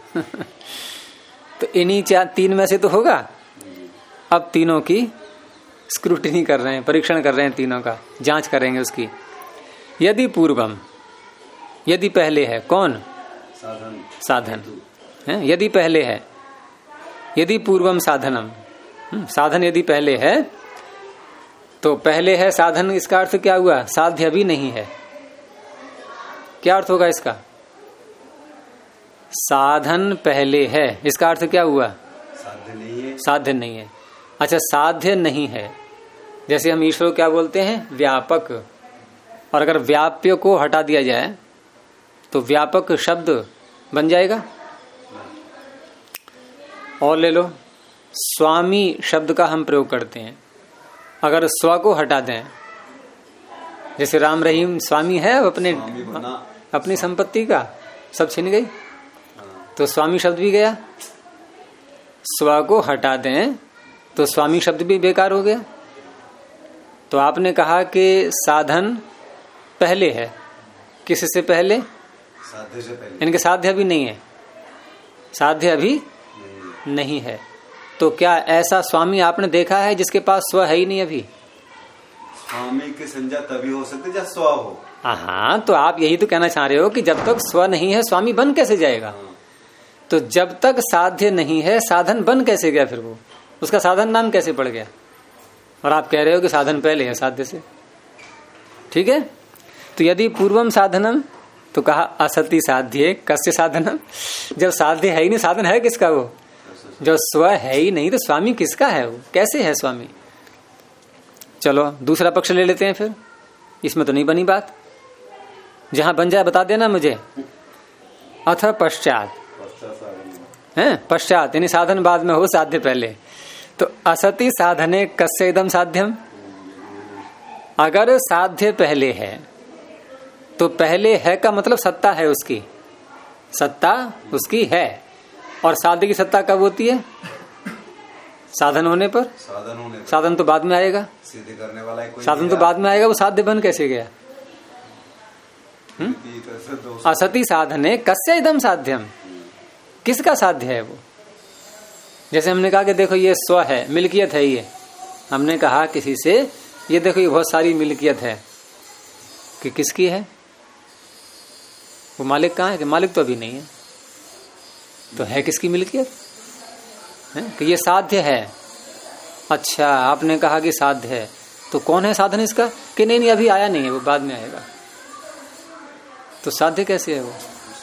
तो इन्हीं तीन में से तो होगा। अब तीनों की स्क्रूटिनी कर रहे हैं, परीक्षण कर रहे हैं, तीनों का जांच करेंगे उसकी। यदि पूर्वम, यदि पहले है, कौन? साधन है। यदि पहले है, यदि पूर्वम साधनम, साधन यदि पहले है, तो पहले है साधन, इसका अर्थ क्या हुआ? साध्य अभी नहीं है। क्या अर्थ होगा इसका? साधन पहले है, इसका अर्थ क्या हुआ? साध्य नहीं है। साध्य नहीं है। अच्छा, साध्य नहीं है, जैसे हम ईश्वर को क्या बोलते हैं? व्यापक। और अगर व्याप्य को हटा दिया जाए तो व्यापक शब्द बन जाएगा। और ले लो, स्वामी शब्द का हम प्रयोग करते हैं, अगर स्व को हटा दें, जैसे राम रहीम स्वामी है अपनी संपत्ति का, सब छिन गई, तो स्वामी शब्द भी गया। स्व को हटा दें तो स्वामी शब्द भी बेकार हो गया। तो आपने कहा कि साधन पहले है, किससे पहले? साध्य से पहले। इनके साध्य अभी नहीं है, साध्य अभी नहीं है। तो क्या ऐसा स्वामी आपने देखा है जिसके पास स्व है ही नहीं अभी? स्वामी की संज्ञा तभी हो सकती जब स्व हो। हाँ, तो आप यही तो कहना चाह रहे हो कि जब तक स्व नहीं है स्वामी बन कैसे जाएगा? तो जब तक साध्य नहीं है साधन बन कैसे गया? फिर वो उसका साधन नाम कैसे पड़ गया? और आप कह रहे हो कि साधन पहले है साध्य से। ठीक है, तो यदि पूर्वम साधनम, तो कहा असति साध्य कस्य साधनम। जब साध्य है ही नहीं, साधन है किसका? वो जो स्व है ही नहीं, तो स्वामी किसका है? वो कैसे है स्वामी? चलो दूसरा पक्ष ले लेते हैं फिर, इसमें तो नहीं बनी बात। जहां बन जाए बता देना मुझे। अथ पश्चात है, पश्चात यानी साधन बाद में हो, साध्य पहले। तो असति साधने कस्य इदम साध्यम। अगर साध्य पहले है तो पहले है का मतलब सत्ता है उसकी, सत्ता उसकी है। और साध्य की सत्ता कब होती है? साधन होने पर। साधन तो बाद में आएगा, सिद्ध करने वाला कोई साधन तो बाद में आएगा। वो साध्य बन कैसे गया? असति साधने कस्य इदम साध्यम, किसका साध्य है वो? जैसे हमने कहा कि देखो ये स्व है, मिल्कियत है ये। हमने कहा किसी से, ये देखो ये बहुत सारी मिल्कियत है, कि किसकी है? वो मालिक कहाँ है? कि मालिक तो अभी नहीं है, तो है किसकी मिल्कियत है? कि ये साध्य है। अच्छा, आपने कहा कि साध्य है, तो कौन है साधन इसका? कि नहीं अभी आया नहीं है, वो बाद में आएगा। तो साध्य कैसे है वो?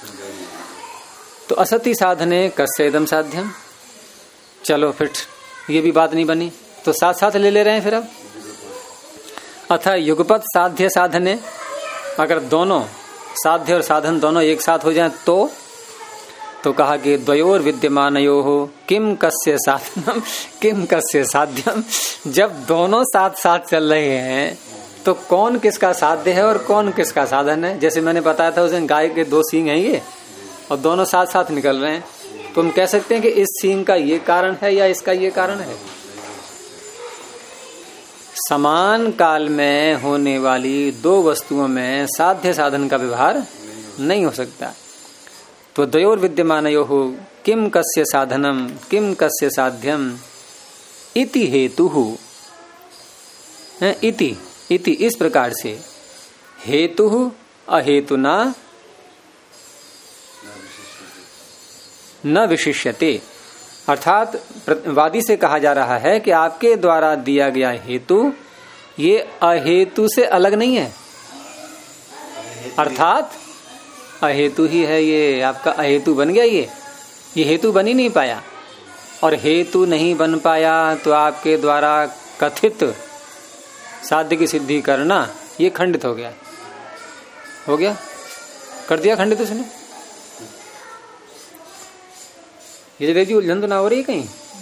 तो असति साधने कस्य इदम साध्यम। चलो फिर ये भी बात नहीं बनी, तो साथ साथ ले रहे हैं फिर। अब अथा युगपत साध्य साधने, अगर दोनों साध्य और साधन दोनों एक साथ हो जाएं तो कहा कि द्वयोर विद्यमानयो हो किम कस्य साधनम किम कस्य साध्यम। जब दोनों साथ साथ चल रहे हैं तो कौन किसका साध्य है और कौन किसका साधन है? जैसे मैंने बताया था उस गाय के दो सींग हैं ये, और दोनों साथ साथ निकल रहे हैं, तो हम कह सकते हैं कि इस सींग का ये कारण है या इसका ये कारण है। समान काल में होने वाली दो वस्तुओं में साध्य साधन का व्यवहार नहीं हो सकता। तो द्वयोर विद्यमानयोः किम कस्य साधनम किम कस्य साध्यम इति हेतुः। इति इस प्रकार से हेतुः अहेतुना न विशिष्यते, अर्थात वादी से कहा जा रहा है कि आपके द्वारा दिया गया हेतु ये अहेतु से अलग नहीं है, अर्थात अहेतु ही है। ये आपका अहेतु बन गया, ये हेतु बन ही नहीं पाया, और हेतु नहीं बन पाया तो आपके द्वारा कथित साध्य की सिद्धि करना ये खंडित हो गया। हो गया, कर दिया खंडित उसने। ये जी उलझन तो ना हो रही कहीं।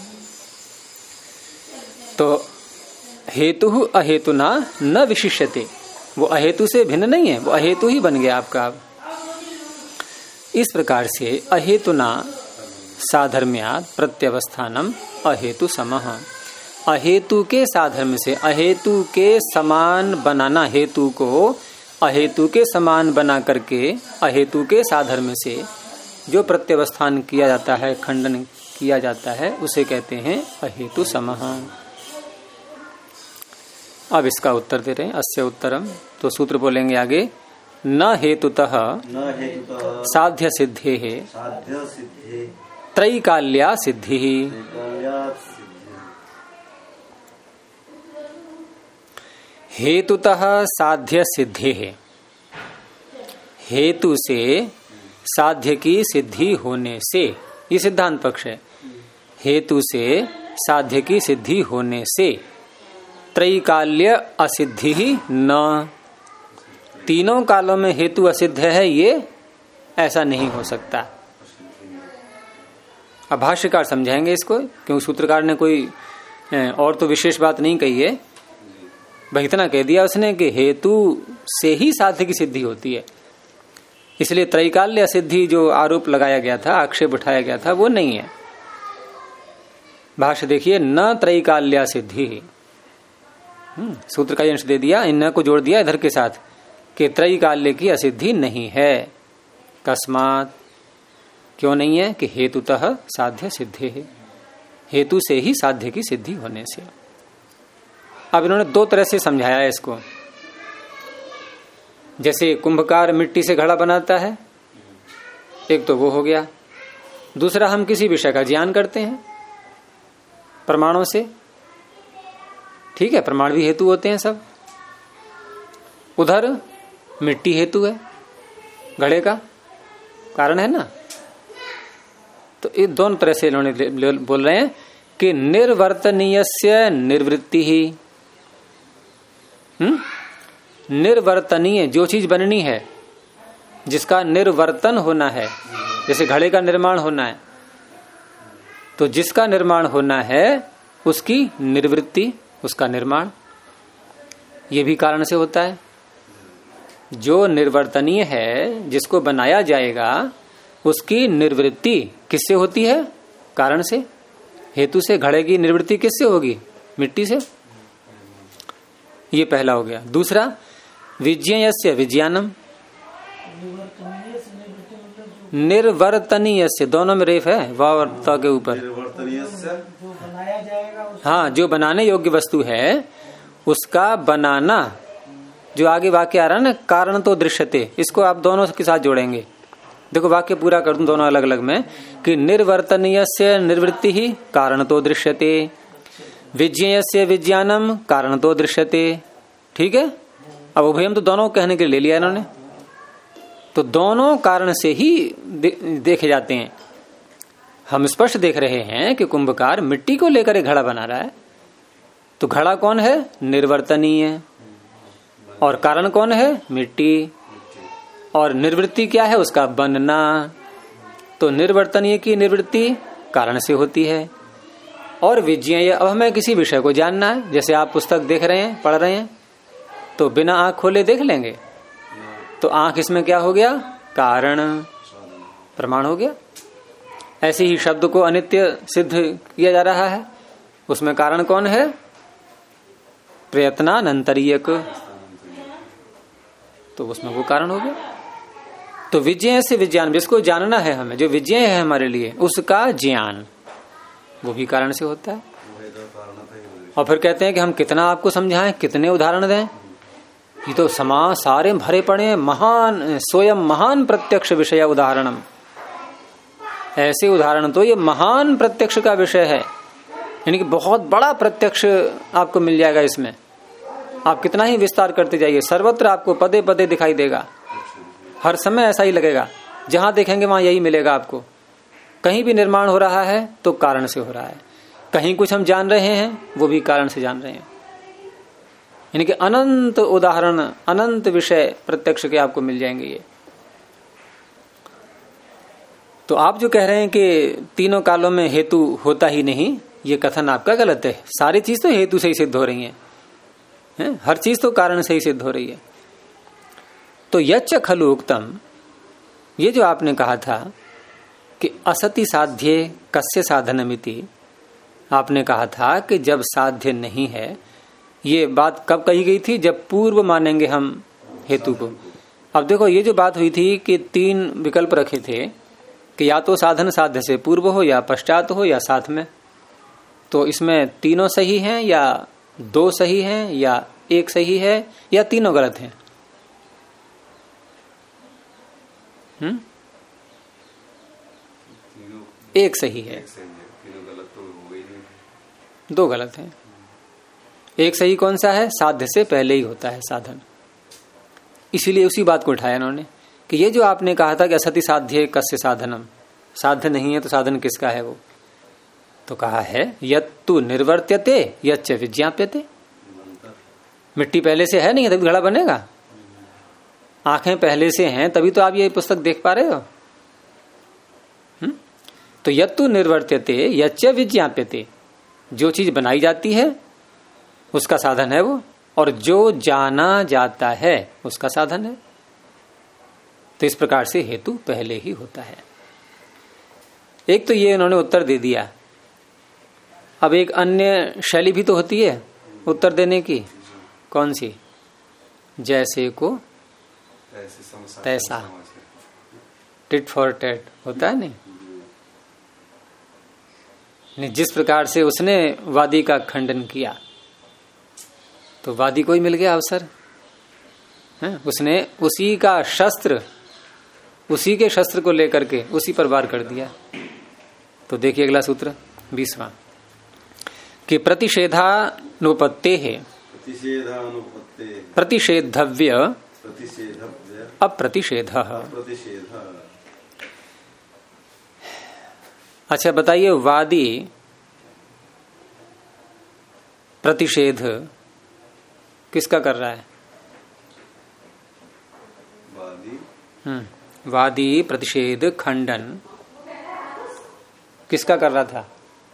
तो हेतु अहेतुना न विशिष्यते, वो अहेतु से भिन्न नहीं है, वो अहेतु ही बन गया आपका। इस प्रकार से अहेतुना साधर्म्यात् प्रत्यवस्थानम अहेतु समः, अहेतु के साधर्म से अहेतु के समान बनाना, हेतु को अहेतु के समान बना करके अहेतु के साधर्म से जो प्रत्यवस्थान किया जाता है, खंडन किया जाता है, उसे कहते हैं अहेतु समः। अब इसका उत्तर दे रहे हैं, अस्य उत्तरम। तो सूत्र बोलेंगे आगे, न हेतुतः साध्य सिद्धे त्रैकाल्या सिद्धि। हेतुतः साध्य सिद्धि है, हेतु से साध्य की सिद्धि होने से, ये सिद्धांत पक्ष है। हेतु से साध्य की सिद्धि होने से त्रैकाल्य असिद्धि ही न, तीनों कालों में हेतु असिद्ध है, ये ऐसा नहीं हो सकता। अब भाष्यकार समझाएंगे इसको, क्योंकि सूत्रकार ने कोई और तो विशेष बात नहीं कही है, भाई इतना कह दिया उसने कि हेतु से ही साध्य की सिद्धि होती है। इसलिए त्रैकाल्य असिद्धि जो आरोप लगाया गया था, आक्षेप उठाया गया था, वो नहीं है। भाष्य देखिए, न त्रैकाल्या सिद्धि, सूत्र का अंश दे दिया, इन को जोड़ दिया इधर के साथ कि त्रैकाल्य की असिद्धि नहीं है। कस्मात, क्यों नहीं है? कि हेतुतः साध्य सिद्धि है, हेतु से ही साध्य की सिद्धि होने से। अब इन्होंने दो तरह से समझाया है इसको। जैसे कुंभकार मिट्टी से घड़ा बनाता है, एक तो वो हो गया। दूसरा, हम किसी विषय का ज्ञान करते हैं प्रमाणों से, ठीक है, प्रमाण भी हेतु होते हैं सब। उधर मिट्टी हेतु है, घड़े का कारण है ना। तो ये दोनों तरह से इन्होंने बोल रहे हैं कि निर्वर्तनीयस्य निर्वृत्ति ही, निर्वर्तनीय जो चीज बननी है, जिसका निर्वर्तन होना है, जैसे घड़े का निर्माण होना है, तो जिसका निर्माण होना है उसकी निर्वृत्ति, उसका निर्माण, ये भी कारण से होता है। जो निर्वर्तनीय है, जिसको बनाया जाएगा, उसकी निर्वृत्ति किससे होती है? कारण से। हेतु से घड़े की निर्वृत्ति किससे होगी? मिट्टी से। ये पहला हो गया। दूसरा, विज्ञेयस्य विज्ञानम, निर्वर्तनीयस्य, दोनों में रेफ है वार्ता के ऊपर। हाँ, जो बनाने योग्य वस्तु है उसका बनाना, जो आगे वाक्य आ रहा है ना, कारण तो दृश्यते, इसको आप दोनों के साथ जोड़ेंगे। देखो वाक्य पूरा कर दूं दोनों अलग अलग में, कि निर्वर्तनीयस्य निर्वृत्ति ही कारण तो दृश्यते, विज्ञेयस्य विज्ञानम कारण तो दृश्यते। ठीक है, अब उभयम तो दोनों कहने के लिए ले लिया इन्होंने, तो दोनों कारण से ही देखे जाते हैं। हम स्पष्ट देख रहे हैं कि कुंभकार मिट्टी को लेकर एक घड़ा बना रहा है, तो घड़ा कौन है? निर्वर्तनीय, और कारण कौन है? मिट्टी। और निर्वृत्ति क्या है? उसका बनना। तो निर्वर्तनीय की निवृत्ति कारण से होती है। और विज्ञेय, अब हमें किसी विषय को जानना है, जैसे आप पुस्तक देख रहे हैं, पढ़ रहे हैं, तो बिना आंख खोले देख लेंगे, तो आंख इसमें क्या हो गया? कारण, प्रमाण हो गया। ऐसे ही शब्द को अनित्य सिद्ध किया जा रहा है, उसमें कारण कौन है? प्रयत्नानंतरीयक, तो उसमें वो कारण हो गया। तो विज्ञेय से विज्ञान, जिसको जानना है हमें, जो विज्ञेय है हमारे लिए, उसका ज्ञान, वो भी कारण से होता है। और फिर कहते हैं कि हम कितना आपको समझाएं, कितने उदाहरण दें, ये तो समाज सारे भरे पड़े हैं, महान स्वयं महान प्रत्यक्ष विषय उदाहरणम। ऐसे उदाहरण तो ये महान प्रत्यक्ष का विषय है, यानी कि बहुत बड़ा प्रत्यक्ष आपको मिल जाएगा इसमें। आप कितना ही विस्तार करते जाइए, सर्वत्र आपको पदे पदे दिखाई देगा, हर समय ऐसा ही लगेगा, जहां देखेंगे वहां यही मिलेगा आपको। कहीं भी निर्माण हो रहा है तो कारण से हो रहा है, कहीं कुछ हम जान रहे हैं वो भी कारण से जान रहे हैं। यानी कि अनंत उदाहरण, अनंत विषय प्रत्यक्ष के आपको मिल जाएंगे ये। तो आप जो कह रहे हैं कि तीनों कालों में हेतु होता ही नहीं, ये कथन आपका गलत है। सारी चीज तो हेतु से ही सिद्ध हो रही है, हर चीज तो कारण से ही सिद्ध हो रही है। तो यच्च खलु उक्तम, ये जो आपने कहा था कि असति साध्ये कस्य साधनमिति, आपने कहा था कि जब साध्य नहीं है, ये बात कब कही गई थी? जब पूर्व मानेंगे हम हेतु को। अब देखो ये जो बात हुई थी कि 3 विकल्प रखे थे कि या तो साधन साध्य से पूर्व हो, या पश्चात हो, या साथ में। तो इसमें तीनों सही हैं, या 2 सही हैं, या 1 सही है, या तीनों गलत हैं? एक सही है, 2 गलत हैं। एक सही कौन सा है? साध्य से पहले ही होता है साधन। इसीलिए उसी बात को उठाया इन्होंने कि ये जो आपने कहा था कि असति साध्य कस्य साधनम, साध्य नहीं है तो साधन किसका है वो? तो कहा है यत्तु निर्वर्त्यते यच्च विज्ञाप्यते। मिट्टी पहले से है नहीं, तभी घड़ा बनेगा। आंखें पहले से हैं तभी तो आप ये पुस्तक देख पा रहे हो। तो यत्तु निर्वर्त्यते यच्च विज्ञाप्यते, जो चीज बनाई जाती है उसका साधन है वो, और जो जाना जाता है उसका साधन है। तो इस प्रकार से हेतु पहले ही होता है। एक तो ये इन्होंने उत्तर दे दिया। अब एक अन्य शैली भी तो होती है उत्तर देने की। कौन सी? जैसे को तैसा, टिट फॉर टैट होता है नहीं? जिस प्रकार से उसने वादी का खंडन किया तो वादी को ही मिल गया अवसर है? उसने उसी का शस्त्र, उसी के शस्त्र को लेकर के उसी पर वार कर दिया। तो देखिए अगला सूत्र 20वां कि प्रतिषेधानुपत्ते है, प्रतिषेधव्य अप्रतिषेध। अच्छा बताइए, वादी प्रतिषेध किसका कर रहा है? वादी प्रतिषेध खंडन किसका कर रहा था?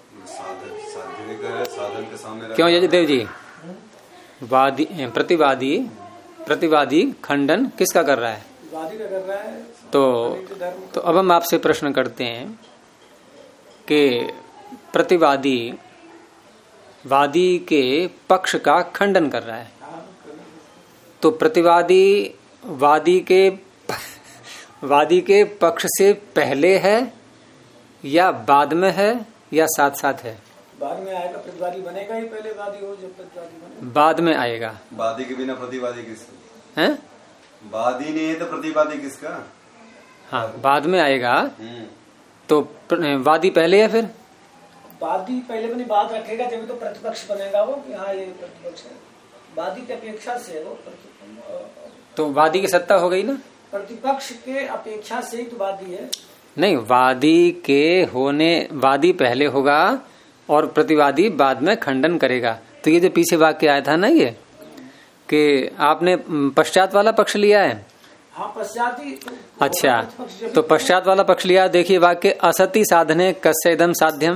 क्यों जयदेव जी? वादी प्रतिवादी खंडन किसका कर रहा है? वादी का कर रहा है। तो अब हम आपसे प्रश्न करते हैं कि प्रतिवादी वादी के पक्ष का खंडन कर रहा है, तो प्रतिवादी वादी के पक्ष से पहले है या बाद में है या साथ साथ है? बाद में आएगा। प्रतिवादी बनेगा ही पहले वादी हो, जब प्रतिवादी बने बाद में आएगा। वादी के बिना प्रतिवादी किसका है? वादी नहीं है तो प्रतिवादी किसका? हाँ, बाद में आएगा। तो वादी पहले है, फिर वादी पहले बनी बात रखेगा जब तो प्रतिपक्ष बनेगा वो कि हाँ ये प्रतिपक्ष है। वादी की अपेक्षा से वो तो वादी की सत्ता हो गई ना? प्रतिपक्ष के अपेक्षा से ही तो वादी है। नहीं, वादी के होने, वादी पहले होगा और प्रतिवादी बाद में खंडन करेगा। तो ये जो पीछे वाक्य आया था ना, ये कि आपने पश्चात वाला पक्ष लिया है। हाँ, पश्चात ही। अच्छा, तो पश्चात वाला पक्ष लिया। देखिए वाक्य असति साधने कस्य इदम साध्यम।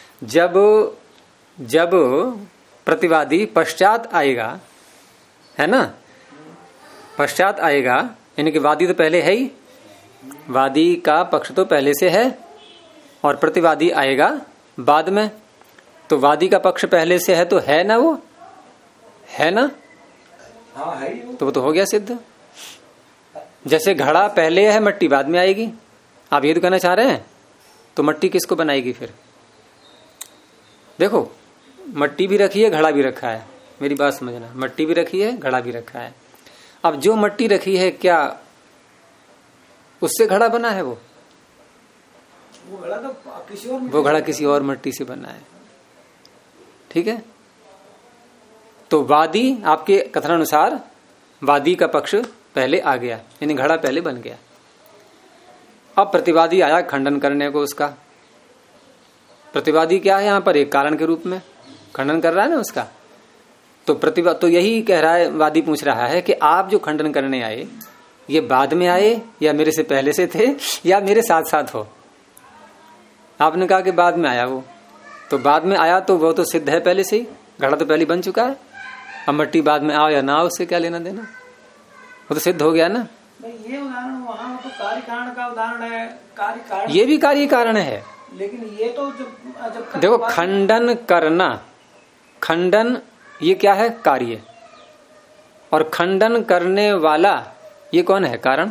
जब प्रतिवादी पश्चात आएगा, है ना, पश्चात आएगा, यानी कि वादी तो पहले है ही, वादी का पक्ष तो पहले से है और प्रतिवादी आएगा बाद में। तो वादी का पक्ष पहले से है तो है ना, वो है ना? हाँ है ही। तो वो तो हो गया सिद्ध। जैसे घड़ा पहले है, मट्टी बाद में आएगी। आप ये तो कहना चाह रहे हैं? तो मट्टी किसको बनाएगी फिर? देखो, मट्टी भी रखी है, घड़ा भी रखा है। मेरी बात समझना, मट्टी भी रखी है, घड़ा भी रखा है। अब जो मट्टी रखी है, क्या उससे घड़ा बना है? वो घड़ा तो किसी और, वो घड़ा किसी और मट्टी से बना है। ठीक है? तो वादी, आपके कथनानुसार वादी का पक्ष पहले आ गया, यानी घड़ा पहले बन गया। अब प्रतिवादी आया खंडन करने को उसका। प्रतिवादी क्या है यहाँ पर? एक कारण के रूप में खंडन कर रहा है ना उसका। तो प्रतिवाद तो यही कह रहा है, वादी पूछ रहा है कि आप जो खंडन करने आए, ये बाद में आए या मेरे से पहले से थे या मेरे साथ साथ हो? आपने कहा कि बाद में आया वो, तो बाद में आया तो वो तो सिद्ध है पहले से ही, घड़ा तो पहले बन चुका है। अब मट्टी बाद में आओ या ना आओ उससे क्या लेना देना, वो तो सिद्ध हो गया ना। ये उदाहरण वहाँ तो कार्य कारण का उदाहरण है, कार्य कारण, ये भी कार्य कारण है। लेकिन ये तो जब देखो खंडन करना, खंडन ये क्या है, कार्य, और खंडन करने वाला ये कौन है, कारण।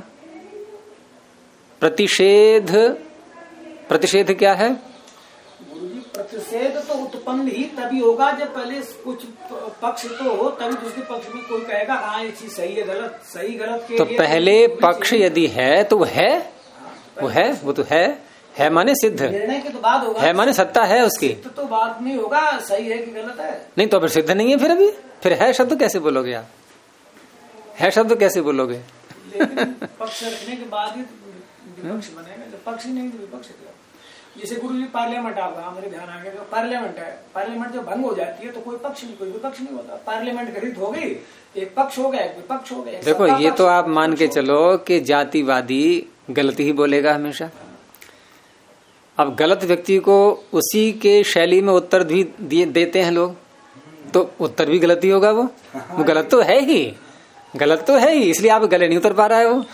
प्रतिषेध, प्रतिषेध क्या है, गुरुजी प्रतिषेध तो उत्पन्न ही तभी होगा जब पहले कुछ पक्ष तो हो, तभी दूसरे पक्ष में कोई कहेगा हाँ ये चीज सही है गलत, सही गलत के तो पहले पक्ष यदि है तो वो है, वो है, वो तो है माने सिद्ध, निर्णय के तो बाद होगा, है माने सत्ता है उसकी, तो बाद में होगा सही है कि गलत है। नहीं तो फिर सिद्ध नहीं है, फिर अभी फिर है शब्द कैसे बोलोगे आप, है शब्द कैसे बोलोगे। लेकिन पक्ष रखने के बाद ही विपक्ष बनेगा, जब पक्ष ही नहीं तो विपक्ष क्या। जैसे गुरु जी पार्लियामेंट आ गया, हमारे ध्यान आ गया, तो पार्लियामेंट है, पार्लियामेंट जब भंग हो जाती है तो कोई पक्ष नहीं, कोई विपक्ष नहीं होता। पार्लियामेंट गठित हो गई, एक पक्ष हो गया, एक विपक्ष हो गया। देखो ये तो आप मान के चलो कि जातिवादी गलत ही बोलेगा हमेशा। अब गलत व्यक्ति को उसी के शैली में उत्तर भी देते हैं लोग, तो उत्तर भी गलत ही होगा। वो गलत तो है ही, गलत तो है ही, इसलिए आप गले नहीं उतर पा रहा है वो।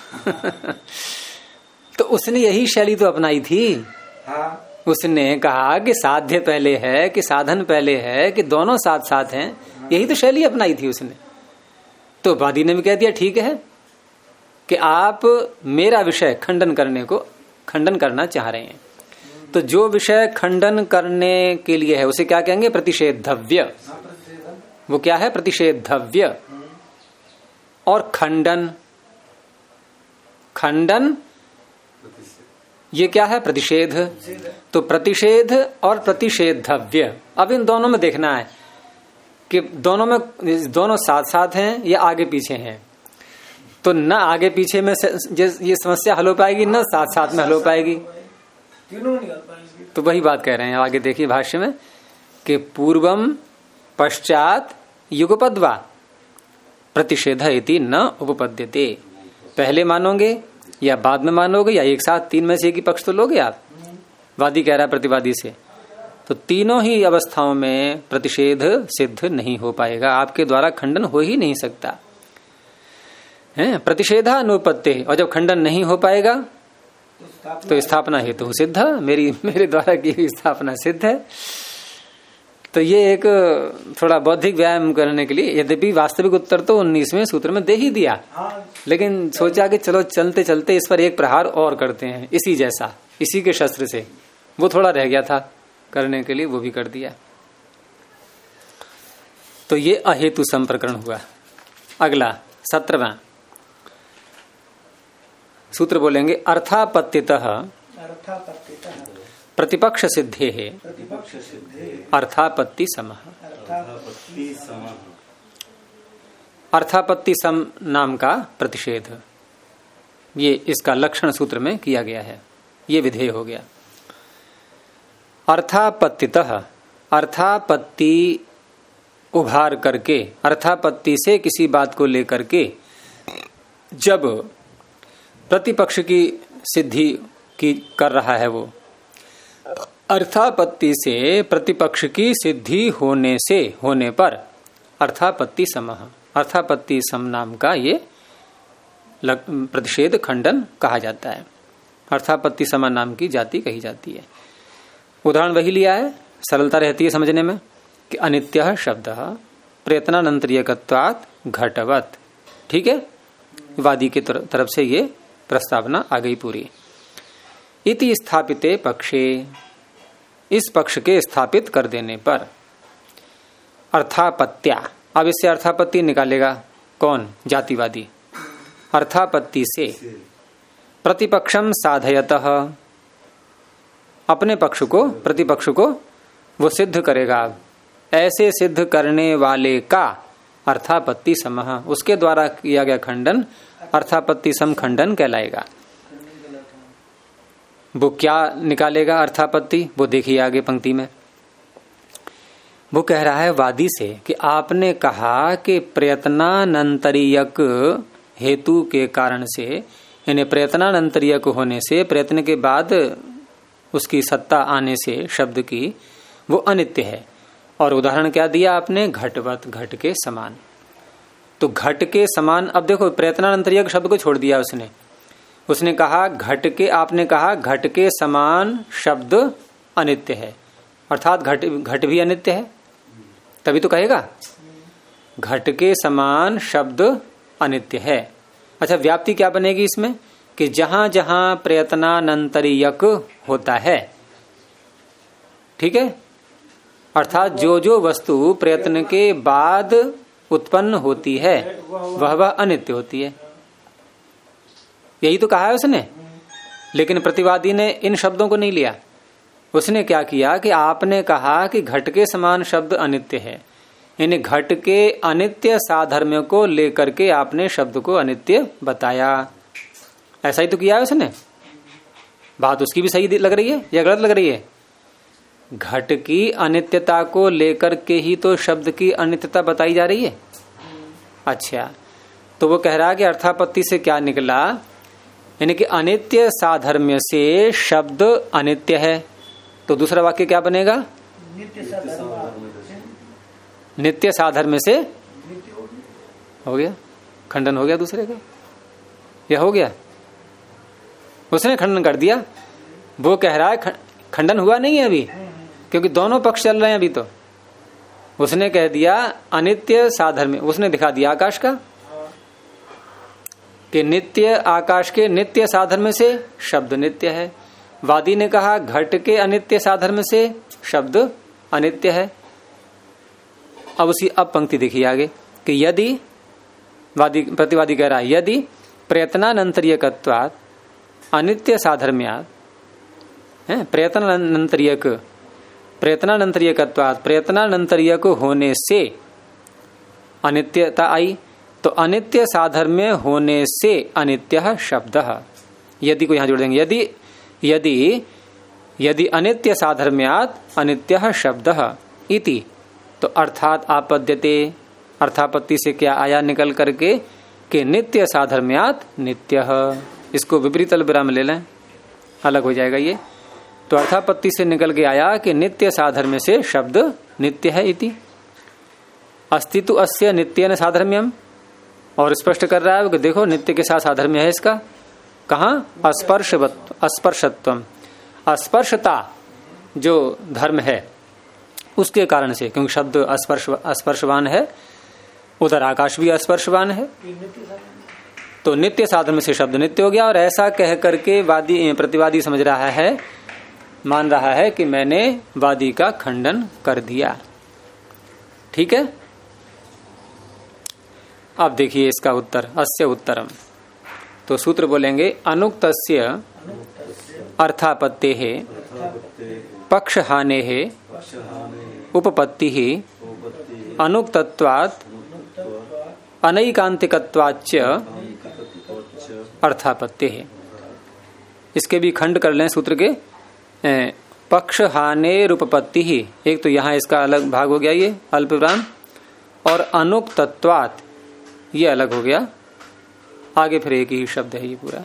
तो उसने यही शैली तो अपनाई थी। उसने कहा कि साध्य पहले है कि साधन पहले है कि दोनों साथ साथ हैं, यही तो शैली अपनाई थी उसने। तो वादी ने भी कह दिया ठीक है कि आप मेरा विषय खंडन करने को खंडन करना चाह रहे हैं, तो जो विषय खंडन करने के लिए है उसे क्या कहेंगे, प्रतिषेधव्य। वो क्या है, प्रतिषेधव्य। और खंडन, खंडन ये क्या है, प्रतिषेध। तो प्रतिषेध और प्रतिषेधव्य, अब इन दोनों में देखना है कि दोनों में, दोनों साथ साथ हैं या आगे पीछे हैं। तो न आगे पीछे में ये समस्या हल हो पाएगी, न साथ साथ में हल हो पाएगी, तीनों नहीं हल पाएंगे। तो वही बात कह रहे हैं आगे देखिए भाष्य में कि पूर्वम पश्चात युगपद्वा प्रतिषेध इति न उपपद्यते। पहले मानोगे या बाद में मानोगे या एक साथ, तीन में से एक ही पक्ष तो लोगे आप। वादी कह रहा है प्रतिवादी से, तो तीनों ही अवस्थाओं में प्रतिषेध सिद्ध नहीं हो पाएगा, आपके द्वारा खंडन हो ही नहीं सकता है। प्रतिषेधा अनुपत्ति, और जब खंडन नहीं हो पाएगा तो स्थापना हेतु तो सिद्ध, मेरे द्वारा की हुई स्थापना सिद्ध है। तो ये एक थोड़ा बौद्धिक व्यायाम करने के लिए, यद्यपि वास्तविक उत्तर तो 19वें सूत्र में दे ही दिया, लेकिन सोचा कि चलो चलते चलते इस पर एक प्रहार और करते हैं, इसी जैसा, इसी के शस्त्र से। वो थोड़ा रह गया था करने के लिए, वो भी कर दिया। तो ये अहेतु संप्रकरण हुआ। अगला 17वां सूत्र बोलेंगे, अर्थापत्तितः प्रतिपक्ष सिद्धे है अर्थापत्ति समः। अर्थापत्ति सम नाम का प्रतिषेध, ये इसका लक्षण सूत्र में किया गया है, ये विधेय हो गया। अर्थापत्तितः, अर्थापत्ति उभार करके, अर्थापत्ति से किसी बात को लेकर के जब प्रतिपक्ष की सिद्धि की कर रहा है, वो अर्थापत्ति से प्रतिपक्ष की सिद्धि होने पर अर्थापत्ति समः, अर्थापत्ति सम नाम का ये प्रतिषेध खंडन कहा जाता है। अर्थापत्ति सम नाम की जाति कही जाती है। उदाहरण वही लिया है, सरलता रहती है समझने में कि अनित्यः शब्दः प्रयत्नानंतरीयकत्वात् घटवत्। ठीक है, वादी की तरफ से ये प्रस्तावना आ गई पूरी। इति स्थापिते पक्षे, इस पक्ष के स्थापित कर देने पर अर्थापत्या, अब इससे अर्थापत्ति निकालेगा कौन, जातिवादी। अर्थापत्ति से प्रतिपक्षम साधयतः, अपने पक्ष को, प्रतिपक्ष को वो सिद्ध करेगा। ऐसे सिद्ध करने वाले का अर्थापत्ति समः, उसके द्वारा किया गया खंडन अर्थापत्ति सम खंडन कहलाएगा। वो क्या निकालेगा अर्थापत्ति, वो देखिए आगे पंक्ति में। वो कह रहा है वादी से कि आपने कहा कि प्रयत्नानंतरीयक हेतु के कारण से, यानी प्रयत्नानंतरीयक होने से, प्रयत्न के बाद उसकी सत्ता आने से शब्द की, वो अनित्य है। और उदाहरण क्या दिया आपने? घटवत, घट के समान। तो घट के समान, अब देखो प्रयत्नानंतरीय शब्द को छोड़ दिया उसने कहा घट के, आपने कहा घट के समान शब्द अनित्य है, अर्थात घट भी अनित्य है, तभी तो कहेगा घट के समान शब्द अनित्य है। अच्छा, व्याप्ति क्या बनेगी इसमें? कि जहां जहां प्रयत्नानंतरीयक होता है, ठीक है, अर्थात जो जो वस्तु प्रयत्न के बाद उत्पन्न होती है वह अनित्य होती है, यही तो कहा है उसने। लेकिन प्रतिवादी ने इन शब्दों को नहीं लिया। उसने क्या किया कि आपने कहा कि घट के समान शब्द अनित्य है, यानी घट के अनित्य साधर्म्य को लेकर के आपने शब्द को अनित्य बताया। ऐसा ही तो किया है उसने। बात उसकी भी सही लग रही है या गलत लग रही है? घट की अनित्यता को लेकर के ही तो शब्द की अनित्यता बताई जा रही है। अच्छा, तो वो कह रहा है कि अर्थापत्ति से क्या निकला, यानी कि अनित्य साधर्म्य से शब्द अनित्य है। तो दूसरा वाक्य क्या बनेगा? नित्य साधर्म्य से हो गया, खंडन हो गया दूसरे का, यह हो गया, उसने खंडन कर दिया। वो कह रहा है खंडन हुआ नहीं है अभी, क्योंकि दोनों पक्ष चल रहे हैं अभी। तो उसने कह दिया अनित्य साधर्म्य, उसने दिखा दिया आकाश का कि नित्य, आकाश के नित्य साधर्म्य से शब्द नित्य है। वादी ने कहा घट के अनित्य साधर्म्य से शब्द अनित्य है। अब पंक्ति देखिए आगे कि यदि प्रतिवादी कह रहा है यदि प्रयत्नानंतरीयकत्वात् अनित्य साधर्म्यात्, प्रयत्नानंतरीयकत्वात्, प्रयत्नानंतरीयक होने से अनित्यता आई, तो अनित्य साधर्म्य होने से अनित्य शब्द। यदि को यहां जोड़ देंगे, यदि अनित्य साधर्म्यात् अनित्य शब्द इति, तो अर्थात आपद्यते, अर्थापत्ति से क्या आया निकल करके कि नित्य साधर्म्यात् नित्य। इसको विपरीत अल्पविराम ले लें, अलग हो जाएगा ये। तो अर्थापत्ति से निकल के आया कि नित्य साधर्म्य से शब्द नित्य है इति। अस्तित्व अस्य नित्येन साधर्म्यम, और स्पष्ट कर रहा है कि देखो नित्य के साथ साधर्म्य है इसका। कहाँ? अस्पर्शत्वम, अस्पर्शता जो धर्म है उसके कारण से, क्योंकि शब्द अस्पर्शवान है, उधर आकाश भी अस्पर्शवान है, तो नित्य साधर्म्य से शब्द नित्य हो गया। और ऐसा कह करके प्रतिवादी समझ रहा है, मान रहा है कि मैंने वादी का खंडन कर दिया। ठीक है, अब देखिए इसका उत्तर, अस्य उत्तरम। तो सूत्र बोलेंगे अनुक्तस्य अर्थापत्ते है पक्ष हाने है उपपत्ति ही अनुक्तत्वात् अनैकांतिकत्वाच्च अर्थापत्ति है। इसके भी खंड कर लें सूत्र के। पक्ष हाने रूपपत्ति ही, एक तो यहां इसका अलग भाग हो गया ये अल्पविराम, और अनुक्तत्वात् ये अलग हो गया, आगे फिर एक ही शब्द है ये पूरा।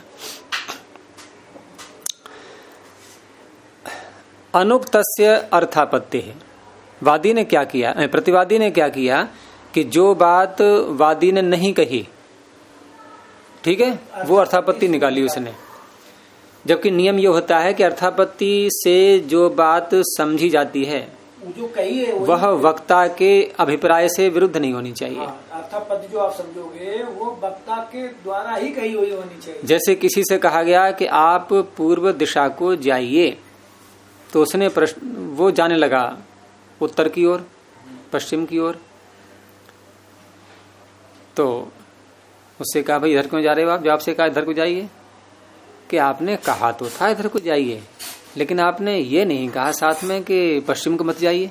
अनुक्तस्य अर्थापत्ति है। वादी ने क्या किया, प्रतिवादी ने क्या किया कि जो बात वादी ने नहीं कही, ठीक है, वो अर्थापत्ति निकाली उसने। जबकि नियम ये होता है कि अर्थापत्ति से जो बात समझी जाती है जो कही है वह वक्ता के अभिप्राय से विरुद्ध नहीं होनी चाहिए। अर्थापत्ति जो आप समझोगे वो वक्ता के द्वारा ही कही हुई होनी चाहिए। जैसे किसी से कहा गया कि आप पूर्व दिशा को जाइए, तो उसने प्रश्न, वो जाने लगा उत्तर की ओर, पश्चिम की ओर, तो उससे कहा भाई इधर क्यों जा रहे हो आप? जब आपसे कहा इधर को जाइए, कि आपने कहा तो था इधर को जाइए, लेकिन आपने ये नहीं कहा साथ में कि पश्चिम को मत जाइए।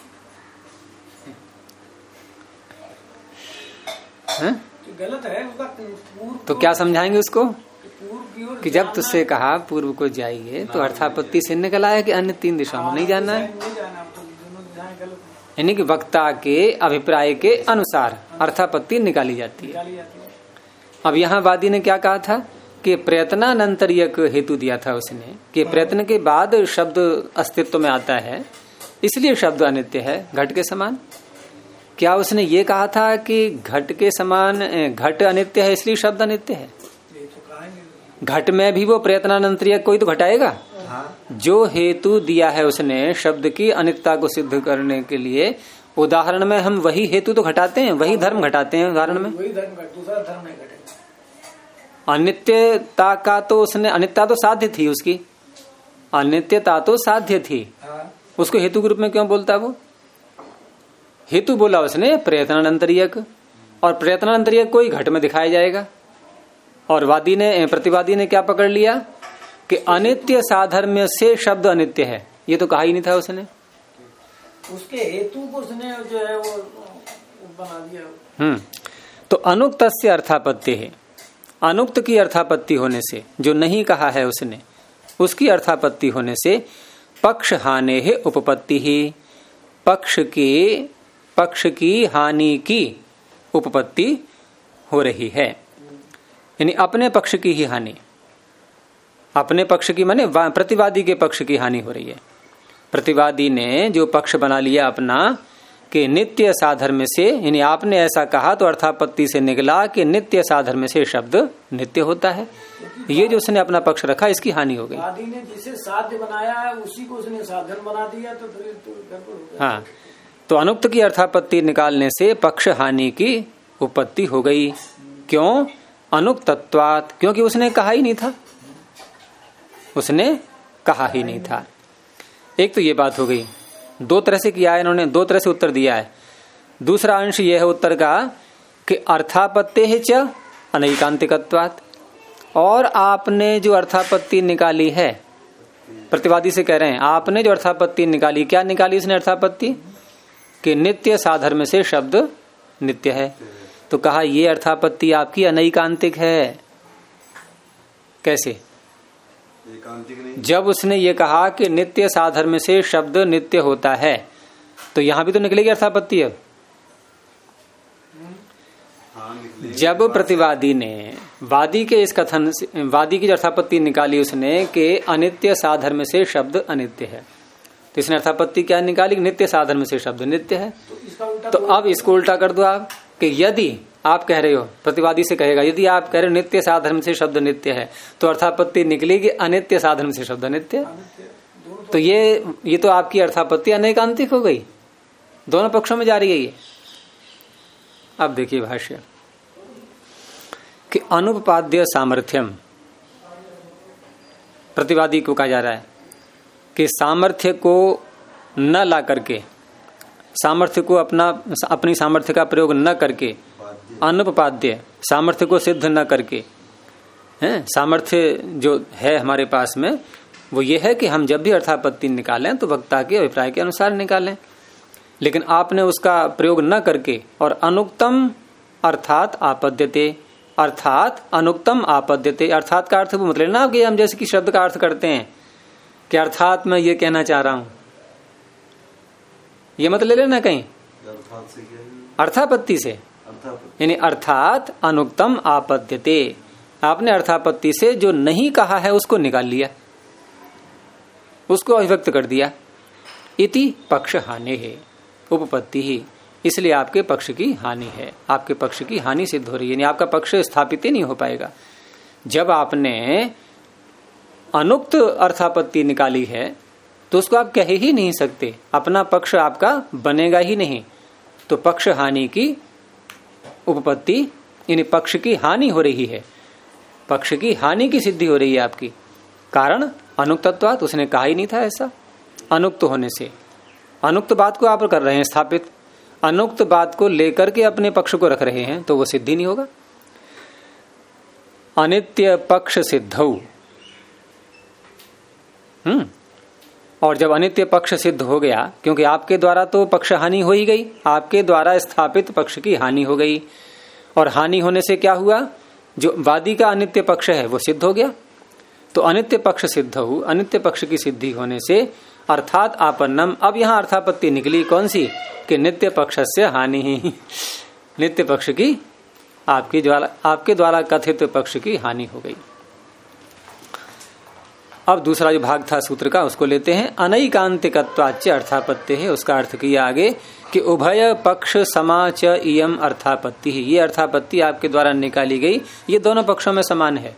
गलत है उसका। तो क्या समझाएंगे उसको कि जब तुझसे कहा पूर्व को जाइए, तो अर्थापत्ति से निकल आया कि अन्य तीन दिशाओं में नहीं जाना है। यानी कि वक्ता के अभिप्राय के अनुसार अर्थापत्ति निकाली जाती है। अब यहाँ वादी ने क्या कहा था कि प्रयत्नानंतरियक हेतु दिया था उसने कि प्रयत्न के बाद शब्द अस्तित्व में आता है, इसलिए शब्द अनित्य है घट के समान। क्या उसने ये कहा था कि घट के समान घट अनित्य है इसलिए शब्द अनित्य है? घट में भी वो प्रयत्नानंतरियक कोई तो घटाएगा। जो हेतु दिया है उसने शब्द की अनित्यता को सिद्ध करने के लिए, उदाहरण में हम वही हेतु तो घटाते हैं, वही धर्म घटाते हैं उदाहरण में। वही धर्म दूसरा धर्म नहीं घटेगा। अनित्यता का तो उसने, अनित्यता तो साध्य थी उसकी, अनित्यता तो साध्य थी, उसको हेतु के रूप में क्यों बोलता? वो हेतु बोला उसने प्रयत्नानंतरियक, और प्रयत्नानंतरियक कोई घट में दिखाया जाएगा। और वादी ने, प्रतिवादी ने क्या पकड़ लिया कि अनित्य साधर्म्य से शब्द अनित्य है। ये तो कहा ही नहीं था उसने। उसके हेतु को उसने जो है वो बना दिया। तो अनुक्त से अर्थापत्ति है। अनुक्त की अर्थापत्ति होने से, जो नहीं कहा है उसने, उसकी अर्थापत्ति होने से पक्ष हानि है उपपत्ति ही, पक्ष की हानि की उपपत्ति हो रही है। यानी अपने पक्ष की ही हानि, अपने पक्ष की माने प्रतिवादी के पक्ष की हानि हो रही है। प्रतिवादी ने जो पक्ष बना लिया अपना कि नित्य साधर्म से, यानी आपने ऐसा कहा तो अर्थापत्ति से निकला कि नित्य साधर्म से शब्द नित्य होता है, ये जो उसने अपना पक्ष रखा इसकी हानि हो गई। वादी ने जिसे साध्य बनाया है उसी को उसने साधन बना दिया, तो फिर तो गड़बड़ हो गया। हाँ, तो अनुक्त की अर्थापत्ति निकालने से पक्ष हानि की उपपत्ति हो गई। क्यों? अनुक्तत्वात्, क्योंकि उसने कहा ही नहीं था, उसने कहा ही नहीं था। एक तो ये बात हो गई। दो तरह से किया है इन्होंने, दो तरह से उत्तर दिया है। दूसरा अंश यह है उत्तर का कि अर्थापत्ति है च अनैकांतिकत्वात्, और आपने जो अर्थापत्ति निकाली है, प्रतिवादी से कह रहे हैं आपने जो अर्थापत्ति निकाली, क्या निकाली उसने अर्थापत्ति? कि नित्य साधर्म से शब्द नित्य है। तो कहा ये अर्थापत्ति आपकी अनैकांतिक है। कैसे? एकांतिक नहीं। जब उसने ये कहा कि नित्य साधर्म से शब्द नित्य होता है, तो यहां भी तो निकलेगी अर्थापत्ति। अब जब प्रतिवादी ने वादी के इस कथन से, वादी की अर्थापत्ति निकाली उसने कि अनित्य साधर्म से शब्द अनित्य है, तो इसने अर्थापत्ति क्या निकाली? नित्य साधर्म से शब्द नित्य है। तो अब इसको उल्टा कर दो आप कि यदि आप कह रहे हो, प्रतिवादी से कहेगा यदि आप कह रहे हो नित्य साधर्म से शब्द नित्य है, तो अर्थापत्ति निकलेगी अनित्य साधर्म से शब्द नित्य। तो ये तो आपकी अर्थापत्ति अनैकांतिक हो गई, दोनों पक्षों में जा रही है ये। अब देखिए भाष्य कि अनुपपाद्य सामर्थ्यम, प्रतिवादी को कहा जा रहा है कि सामर्थ्य को न ला करके, सामर्थ्य को अपनी सामर्थ्य का प्रयोग न करके, अनुपपाद्य सामर्थ्य को सिद्ध न करके, हैं सामर्थ्य जो है हमारे पास में वो ये है कि हम जब भी अर्थापत्ति निकालें तो वक्ता के अभिप्राय के अनुसार निकालें, लेकिन आपने उसका प्रयोग न करके और अनुक्तम अर्थात आपद्यते, अर्थात अनुक्तम आपद्यते, अर्थात का अर्थ वो मतलब ना आपके, हम जैसे कि शब्द का अर्थ करते हैं कि अर्थात मैं ये कहना चाह रहा हूं, ये मत ले लेना कहीं अर्थापत्ति से, यानी अर्थात अनुक्तम आपद्यते, आपने अर्थापत्ति से जो नहीं कहा है उसको निकाल लिया, उसको अभिव्यक्त कर दिया। इति पक्ष हानि है उपपत्ति ही, इसलिए आपके पक्ष की हानि है, आपके पक्ष की हानि सिद्ध हो रही है, यानी आपका पक्ष स्थापित ही नहीं हो पाएगा। जब आपने अनुक्त अर्थापत्ति निकाली है तो उसको आप कह ही नहीं सकते, अपना पक्ष आपका बनेगा ही नहीं, तो पक्ष हानि की उपपत्ति, यानी पक्ष की हानि हो रही है, पक्ष की हानि की सिद्धि हो रही है आपकी। कारण अनुक्तत्वात्, उसने कहा ही नहीं था ऐसा, अनुक्त होने से। अनुक्त बात को आप कर रहे हैं स्थापित, अनुक्त बात को लेकर के अपने पक्ष को रख रहे हैं, तो वो सिद्धि नहीं होगा। अनित्य पक्ष सिद्धौ, और जब अनित्य पक्ष सिद्ध हो गया, क्योंकि आपके द्वारा तो पक्ष हानि हो ही गई, आपके द्वारा स्थापित पक्ष की हानि हो गई, और हानि होने से क्या हुआ? जो वादी का अनित्य पक्ष है वो सिद्ध हो गया। तो अनित्य पक्ष सिद्ध हो, अनित्य पक्ष की सिद्धि होने से अर्थात आपन्नम, अब यहां अर्थापत्ति निकली कौन सी? कि नित्य पक्ष से हानि ही, नित्य पक्ष की आपके द्वारा कथित पक्ष की हानि हो गई। अब दूसरा जो भाग था सूत्र का उसको लेते हैं। अनैकांतिकत्वाच्च अर्थापत्ति है, उसका अर्थ किया आगे कि उभय पक्ष समाच इयम अर्थापत्ति है। ये अर्थापत्ति आपके द्वारा निकाली गई, ये दोनों पक्षों में समान है।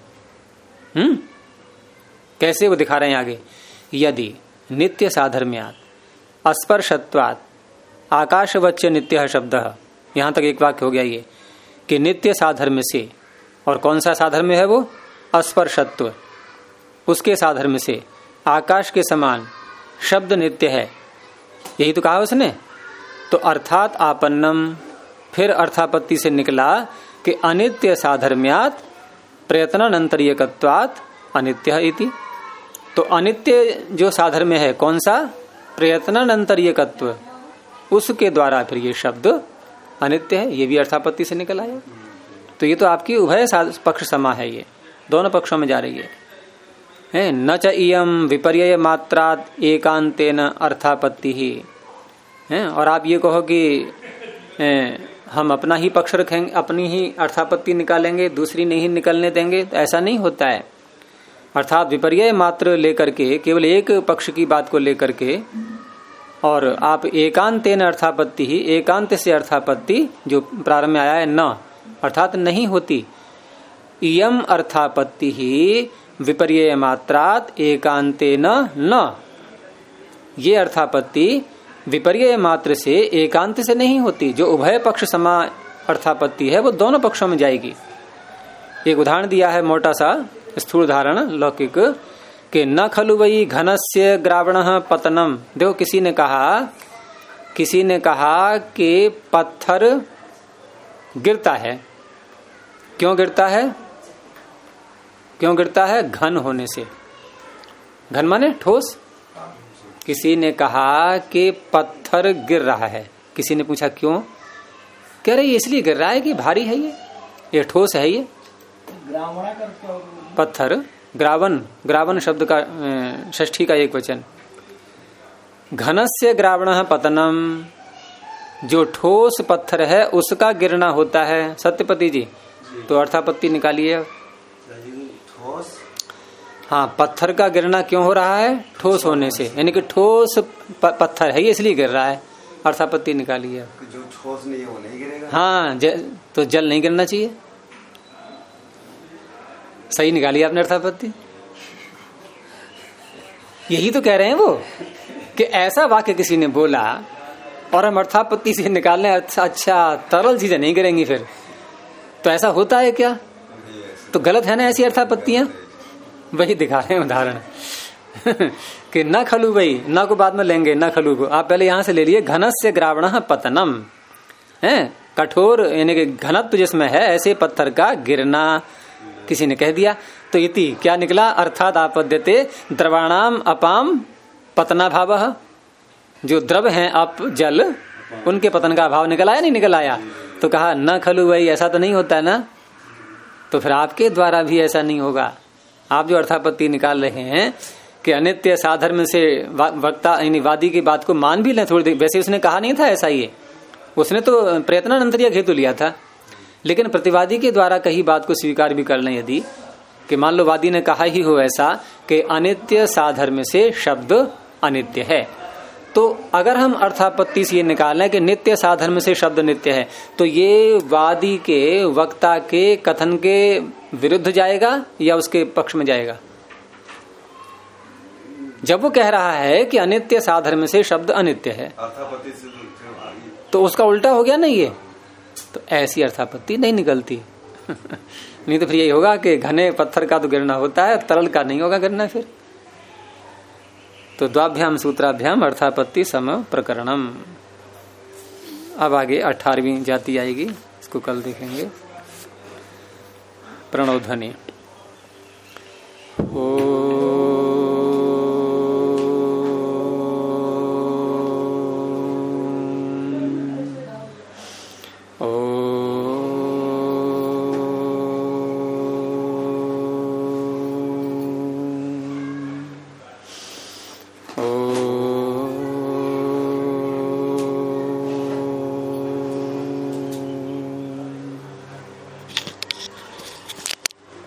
कैसे वो दिखा रहे हैं आगे। यदि नित्य साधर्म्यात् अस्पर्शत्वात् आकाशवच्च नित्य शब्द, यहां तक एक वाक्य हो गया ये कि नित्य साधर्म से, और कौन सा साधर्म है वो, अस्पर्शत्व, उसके साधर्म से आकाश के समान शब्द नित्य है, यही तो कहा उसने। तो अर्थात आपन्नम, फिर अर्थापत्ति से निकला कि अनित्य साधर्म्यात् प्रयत्नानंतरीयकत्वात् अनित्य इति। तो अनित्य जो साधर्म्य है कौन सा, प्रयत्नानंतरीयकत्व, उसके द्वारा फिर ये शब्द अनित्य है, ये भी अर्थापत्ति से निकल आया। तो ये तो आपकी उभय पक्ष समा है, ये दोनों पक्षों में जा रही है। न च इयम विपर्यय मात्रात् एकांतेन अर्थापत्ति ही है। और आप ये कहो कि हम अपना ही पक्ष रखेंगे, अपनी ही अर्थापत्ति निकालेंगे, दूसरी नहीं निकलने देंगे, तो ऐसा नहीं होता है। अर्थात विपर्यय मात्र लेकर के, केवल एक पक्ष की बात को लेकर के, और आप एकांतेन अर्थापत्ति ही, एकांत से अर्थापत्ति जो प्रारंभ में आया है न, अर्थात नहीं होती। इयम अर्थापत्ति ही विपर्यय मात्रात् एकांतेन न, ये अर्थापत्ति विपर्यय मात्र से एकांत से नहीं होती। जो उभय पक्ष समा अर्थापत्ति है वो दोनों पक्षों में जाएगी। एक उदाहरण दिया है मोटा सा स्थूल उदाहरण लौकिक कि न खलु वही घनस्य ग्रावणः पतनम। देखो किसी ने कहा कि पत्थर गिरता है। क्यों गिरता है? घन होने से। घन माने ठोस। किसी ने कहा कि पत्थर गिर रहा है। किसी ने पूछा क्यों? कह रहे इसलिए गिर रहा है कि भारी है, ये ठोस है। ये पत्थर, ग्रावन शब्द का षष्ठी का एक वचन। घनस्य ग्रावणः पतनम, जो ठोस पत्थर है उसका गिरना होता है। सत्यपति जी तो अर्थापत्ति निकालिए। हाँ, पत्थर का गिरना क्यों हो रहा है? ठोस होने से, यानी कि ठोस पत्थर है ये इसलिए गिर रहा है। अर्थापत्ति निकालिए। जो ठोस नहीं है वो नहीं गिरेगा। हाँ, तो जल नहीं गिरना चाहिए। सही निकाली आपने अर्थापत्ति। यही तो कह रहे हैं वो कि ऐसा वाक्य किसी ने बोला और हम अर्थापत्ति से निकालने, अच्छा तरल चीजें नहीं गिरेंगी फिर, तो ऐसा होता है क्या? तो गलत है ना ऐसी अर्थापत्तियां। वही दिखा रहे हैं उदाहरण कि न खलु वही, न को बाद में लेंगे, न खलु को आप पहले यहां से ले लिए। घनस्य ग्रावणः पतनम है, कठोर यानी कि घनत्व जिसमें है ऐसे पत्थर का गिरना किसी ने कह दिया। तो इति क्या निकला? अर्थात आपद्यते द्रवाणाम अपाम पतना भावः, जो द्रव हैं अप जल, उनके पतन का भाव निकल आया नहीं निकल आया? तो कहा न खलु वही, ऐसा तो नहीं होता ना। तो फिर आपके द्वारा भी ऐसा नहीं होगा। आप जो अर्थापत्ति निकाल रहे हैं कि अनित्य साधर्म से वक्ता यानी वादी की बात को मान भी लें थोड़ी देर, वैसे उसने कहा नहीं था ऐसा, ये उसने तो प्रयत्नानंतरीय हेतु लिया था। लेकिन प्रतिवादी के द्वारा कही बात को स्वीकार भी कर लें यदि, कि मान लो वादी ने कहा ही हो ऐसा कि अनित्य साधर्म से शब्द अनित्य है, तो अगर हम अर्थापत्ति से ये निकालें कि नित्य साधर्म से शब्द नित्य है, तो ये वादी के वक्ता के कथन के विरुद्ध जाएगा या उसके पक्ष में जाएगा? जब वो कह रहा है कि अनित्य साधर्म से शब्द अनित्य है, अर्थापत्ति से तो उसका उल्टा हो गया ना ये। तो ऐसी अर्थापत्ति नहीं निकलती नहीं तो फिर यही होगा कि घने पत्थर का तो गिरना होता है, तरल का नहीं होगा गिरना। फिर तो द्वाभ्याम सूत्राभ्याम अर्थापत्ति सम प्रकरणम। अब आगे 18वीं जाति आएगी, इसको कल देखेंगे। प्रणव ध्वनि।